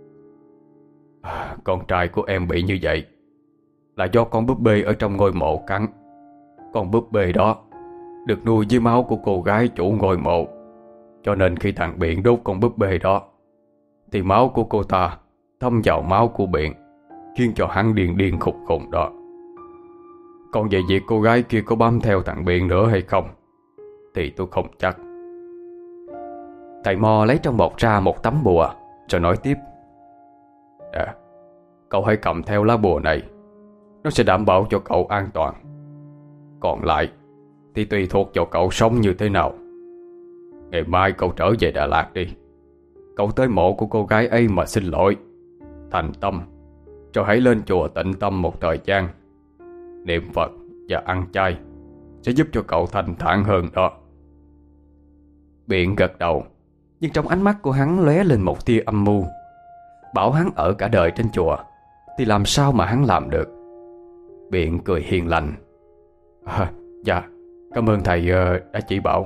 [SPEAKER 3] à, Con trai của em bị như vậy là do con búp bê ở trong ngôi mộ cắn. Con búp bê đó được nuôi với máu của cô gái chủ ngôi mộ, cho nên khi thằng Biện đốt con búp bê đó thì máu của cô ta thấm vào máu của Biện, khiến cho hắn điên điên khùng khùng đó. Còn về việc cô gái kia có bám theo thằng Biện nữa hay không thì tôi không chắc.
[SPEAKER 1] Thầy Mo lấy trong bọc ra một tấm bùa, rồi nói tiếp:
[SPEAKER 3] À, cậu hãy cầm theo lá bùa này, nó sẽ đảm bảo cho cậu an toàn. Còn lại thì tùy thuộc vào cậu sống như thế nào. Ngày mai cậu trở về Đà Lạt đi. Cậu tới mộ của cô gái ấy mà xin lỗi, thành tâm, rồi hãy lên chùa tịnh tâm một thời gian, niệm Phật và ăn chay, sẽ giúp cho cậu thanh thản hơn đó.
[SPEAKER 1] Biện gật đầu, nhưng trong ánh mắt của hắn lóe lên một tia âm mưu. Bảo hắn ở cả đời trên chùa thì làm sao mà hắn làm được. Biện cười hiền lành. À, dạ, cảm ơn thầy uh, đã chỉ bảo.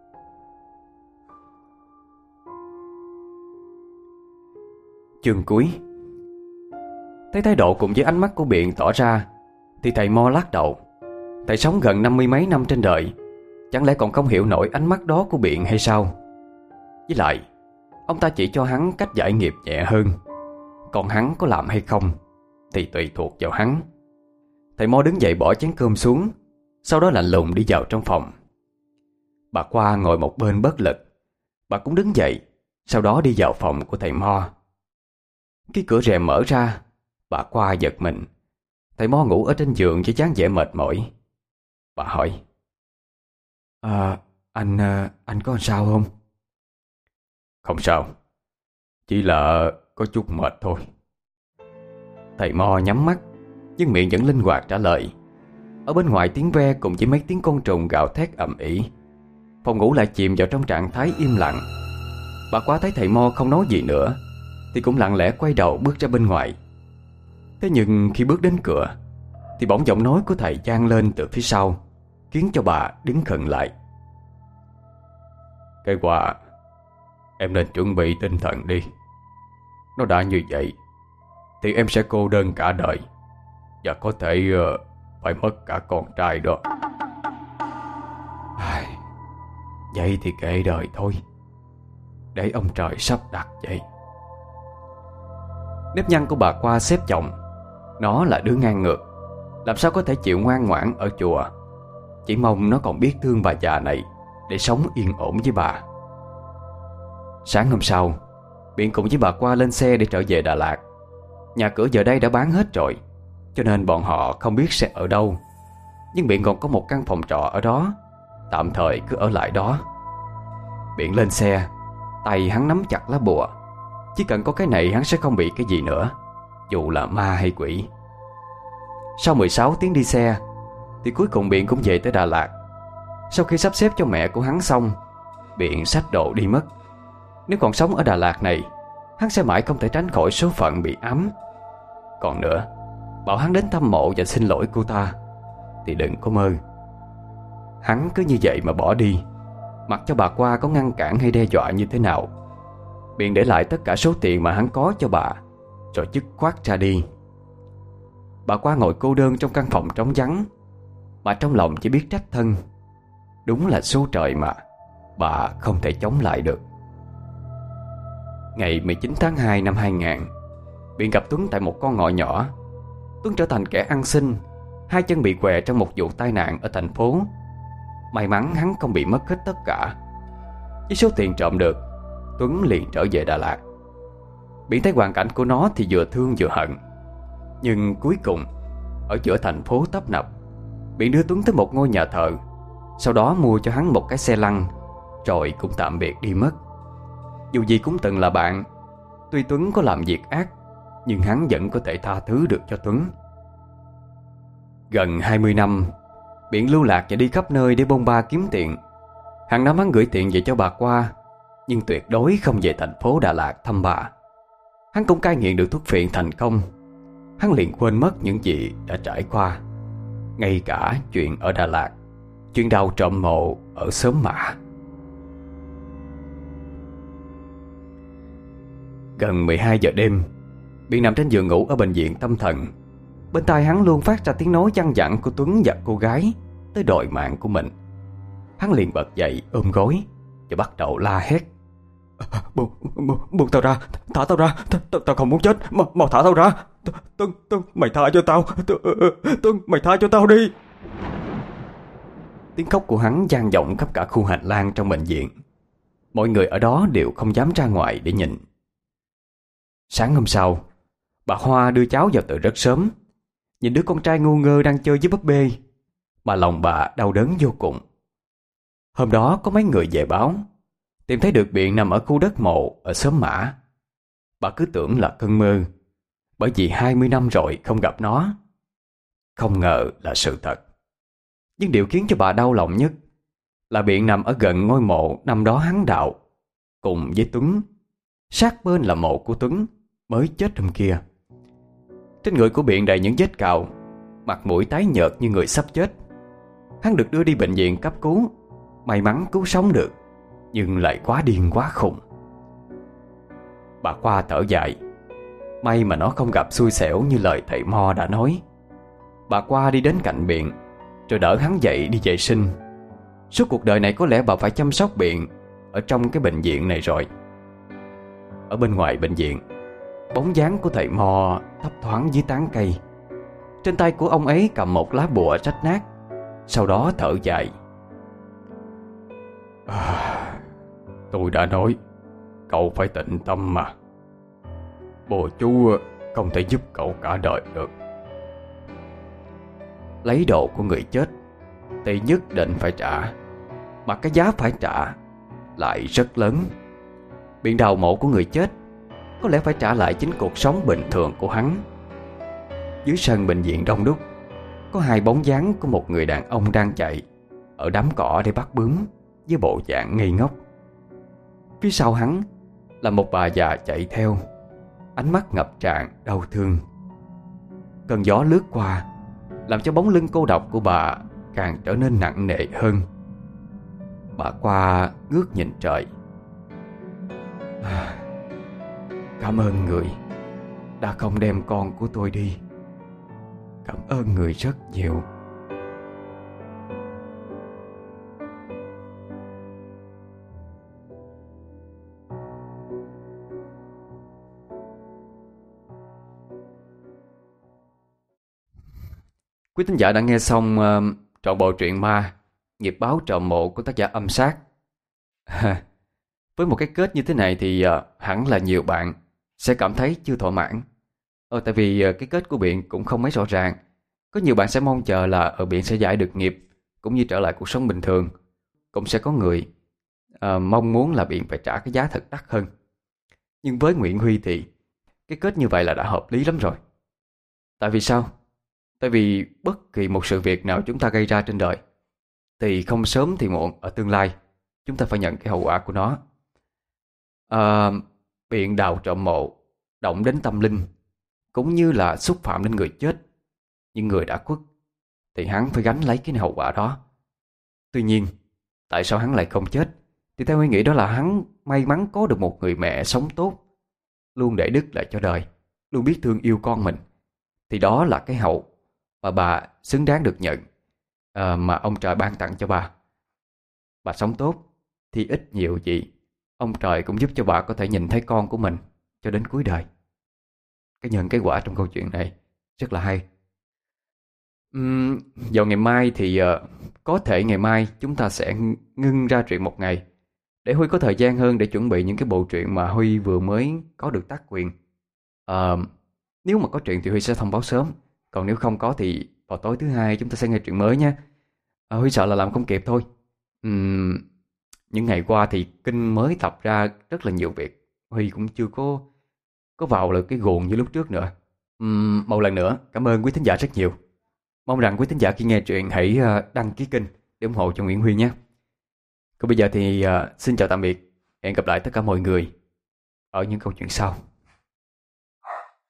[SPEAKER 1] Chương cuối. Thấy thái độ cùng với ánh mắt của Biện tỏ ra, thì thầy Mo lắc đầu. Thầy sống gần năm mươi mấy năm trên đời, chẳng lẽ còn không hiểu nổi ánh mắt đó của Biện hay sao? Với lại, ông ta chỉ cho hắn cách giải nghiệp nhẹ hơn, còn hắn có làm hay không thì tùy thuộc vào hắn. Thầy Mo đứng dậy bỏ chén cơm xuống, sau đó lạnh lùng đi vào trong phòng. Bà Qua ngồi một bên bất lực. Bà cũng đứng dậy, sau đó đi vào phòng của thầy Mo. Khi cửa rèm mở ra, bà Qua giật mình. Thầy Mo ngủ ở trên giường với dáng vẻ mệt mỏi. Bà hỏi: À, anh, anh có sao không? Không sao, chỉ là có chút mệt thôi. Thầy Mo nhắm mắt, nhưng miệng vẫn linh hoạt trả lời. Ở bên ngoài tiếng ve cùng với mấy tiếng côn trùng gào thét ầm ĩ, phòng ngủ lại chìm vào trong trạng thái im lặng. Bà Qua thấy thầy Mo không nói gì nữa thì cũng lặng lẽ quay đầu bước ra bên ngoài. Thế nhưng khi bước đến cửa thì bỗng giọng nói của thầy vang lên từ phía sau, khiến cho bà đứng khựng lại. Cái Qua, em nên chuẩn bị tinh thần đi. Nó đã như vậy thì em sẽ cô đơn cả đời, và có thể uh, phải mất cả con trai đó. Ai, vậy thì kệ đời thôi, để ông trời sắp đặt vậy. Nếp nhăn của bà Qua xếp chồng. Nó là đứa ngang ngược, làm sao có thể chịu ngoan ngoãn ở chùa. Chỉ mong nó còn biết thương bà già này để sống yên ổn với bà. Sáng hôm sau, Biện cùng với bà Qua lên xe để trở về Đà Lạt. Nhà cửa giờ đây đã bán hết rồi, cho nên bọn họ không biết sẽ ở đâu. Nhưng Biện còn có một căn phòng trọ ở đó, tạm thời cứ ở lại đó. Biện lên xe, tay hắn nắm chặt lá bùa. Chỉ cần có cái này hắn sẽ không bị cái gì nữa, dù là ma hay quỷ. Sau mười sáu tiếng đi xe thì cuối cùng Biện cũng về tới Đà Lạt. Sau khi sắp xếp cho mẹ của hắn xong, Biện xách đồ đi mất. Nếu còn sống ở Đà Lạt này, hắn sẽ mãi không thể tránh khỏi số phận bị ám. Còn nữa, bảo hắn đến thăm mộ và xin lỗi cô ta thì đừng có mơ. Hắn cứ như vậy mà bỏ đi, mặc cho bà Qua có ngăn cản hay đe dọa như thế nào. Biện để lại tất cả số tiền mà hắn có cho bà, rồi dứt khoát ra đi. Bà Qua ngồi cô đơn trong căn phòng trống vắng, mà trong lòng chỉ biết trách thân. Đúng là số trời mà bà không thể chống lại được. Ngày mười chín tháng hai năm hai nghìn, Biện gặp Tuấn tại một con ngõ nhỏ. Tuấn trở thành kẻ ăn xin, hai chân bị què trong một vụ tai nạn ở thành phố. May mắn hắn không bị mất hết tất cả. Với số tiền trộm được, Tuấn liền trở về Đà Lạt. Biện thấy hoàn cảnh của nó thì vừa thương vừa hận. Nhưng cuối cùng, ở giữa thành phố tấp nập, Biện đưa Tuấn tới một ngôi nhà thờ, sau đó mua cho hắn một cái xe lăn, rồi cũng tạm biệt đi mất. Dù gì cũng từng là bạn. Tuy Tuấn có làm việc ác, nhưng hắn vẫn có thể tha thứ được cho Tuấn. Gần hai mươi năm, Biện lưu lạc và đi khắp nơi để bôn ba kiếm tiền. Hàng năm hắn gửi tiền về cho bà Qua, nhưng tuyệt đối không về thành phố Đà Lạt thăm bà. Hắn cũng cai nghiện được thuốc phiện thành công. Hắn liền quên mất những gì đã trải qua, ngay cả chuyện ở Đà Lạt, chuyện đào trộm mộ ở xóm Mạ. Gần mười hai giờ đêm, Biện nằm trên giường ngủ ở bệnh viện tâm thần. Bên tai hắn luôn phát ra tiếng nói văng vẳng của Tuấn và cô gái tới đòi mạng của mình. Hắn liền bật dậy ôm gối và bắt đầu la hét: Buông, buông, buông tao ra, thả tao ra, tao, tao không muốn chết, M mau thả tao ra. Tuấn, Tuấn, mày tha cho tao, Tuấn, mày tha cho tao đi. Tiếng khóc của hắn vang vọng khắp cả khu hành lang trong bệnh viện. Mọi người ở đó đều không dám ra ngoài để nhìn. Sáng hôm sau, bà Hoa đưa cháu vào từ rất sớm. Nhìn đứa con trai ngu ngơ đang chơi với búp bê mà lòng bà đau đớn vô cùng. Hôm đó có mấy người về báo tìm thấy được Biện nằm ở khu đất mộ ở xóm Mã. Bà cứ tưởng là cơn mơ, bởi vì hai mươi năm rồi không gặp nó. Không ngờ là sự thật. Nhưng điều khiến cho bà đau lòng nhất là Biện nằm ở gần ngôi mộ năm đó hắn đạo, cùng với Tuấn. Sát bên là mộ của Tuấn mới chết hôm kia. Trên người của Biện đầy những vết cào, mặt mũi tái nhợt như người sắp chết. Hắn được đưa đi bệnh viện cấp cứu, may mắn cứu sống được, nhưng lại quá điên quá khùng. Bà Khoa thở dài. May mà nó không gặp xui xẻo như lời thầy Mo đã nói. Bà Khoa đi đến cạnh Biện, rồi đỡ hắn dậy đi vệ sinh. Suốt cuộc đời này có lẽ bà phải chăm sóc Biện ở trong cái bệnh viện này rồi. Ở bên ngoài bệnh viện, bóng dáng của thầy Mo thấp thoáng dưới tán cây. Trên tay của ông ấy cầm một lá bùa rách nát, sau đó thở dài.
[SPEAKER 3] À, tôi đã nói cậu phải tĩnh tâm mà. Bùa chú không thể giúp cậu cả đời được.
[SPEAKER 1] Lấy đồ của người chết thì nhất định phải trả, mà cái giá phải trả lại rất lớn. Biện đào mộ của người chết có lẽ phải trả lại chính cuộc sống bình thường của hắn. Dưới sân bệnh viện đông đúc, có hai bóng dáng của một người đàn ông đang chạy ở đám cỏ để bắt bướm với bộ dạng ngây ngốc. Phía sau hắn là một bà già chạy theo, ánh mắt ngập tràn đau thương. Cơn gió lướt qua làm cho bóng lưng cô độc của bà càng trở nên nặng nề hơn. Bà Khoa ngước nhìn trời. À, cảm ơn người đã không đem con của tôi đi. Cảm ơn người rất nhiều. Quý thính giả đã nghe xong uh, trọn bộ truyện ma Nghiệp báo trộm mộ của tác giả Âm Sát. Với một cái kết như thế này thì uh, hẳn là nhiều bạn sẽ cảm thấy chưa thỏa mãn. Ờ, tại vì uh, cái kết của Biện cũng không mấy rõ ràng. Có nhiều bạn sẽ mong chờ là ở Biện sẽ giải được nghiệp cũng như trở lại cuộc sống bình thường. Cũng sẽ có người uh, mong muốn là Biện phải trả cái giá thật đắt hơn. Nhưng với Nguyễn Huy thì cái kết như vậy là đã hợp lý lắm rồi. Tại vì sao? Tại vì bất kỳ một sự việc nào chúng ta gây ra trên đời thì không sớm thì muộn ở tương lai chúng ta phải nhận cái hậu quả của nó. à, Biện đào trộm mộ động đến tâm linh cũng như là xúc phạm đến người chết, nhưng người đã khuất thì hắn phải gánh lấy cái hậu quả đó. Tuy nhiên, tại sao hắn lại không chết? Thì theo Huy nghĩ đó là hắn may mắn có được một người mẹ sống tốt, luôn để đức lại cho đời, luôn biết thương yêu con mình. Thì đó là cái hậu mà bà xứng đáng được nhận, à, mà ông trời ban tặng cho bà. Bà sống tốt thì ít nhiều gì ông trời cũng giúp cho bà có thể nhìn thấy con của mình cho đến cuối đời. Cái nhân cái quả trong câu chuyện này rất là hay. uhm, Vào ngày mai thì uh, có thể ngày mai chúng ta sẽ ngưng ra truyện một ngày để Huy có thời gian hơn để chuẩn bị những cái bộ truyện mà Huy vừa mới có được tác quyền. uh, Nếu mà có truyện thì Huy sẽ thông báo sớm, còn nếu không có thì vào tối thứ hai chúng ta sẽ nghe truyện mới nha. à, Huy sợ là làm không kịp thôi. uhm, Những ngày qua thì Kinh mới tập ra rất là nhiều việc, Huy cũng chưa có có vào được cái guồng như lúc trước nữa. uhm, Một lần nữa cảm ơn quý thính giả rất nhiều. Mong rằng quý thính giả khi nghe truyện hãy đăng ký kênh để ủng hộ cho Nguyễn Huy nhé. Còn bây giờ thì uh, xin chào tạm biệt. Hẹn gặp lại tất cả mọi người ở những câu chuyện sau.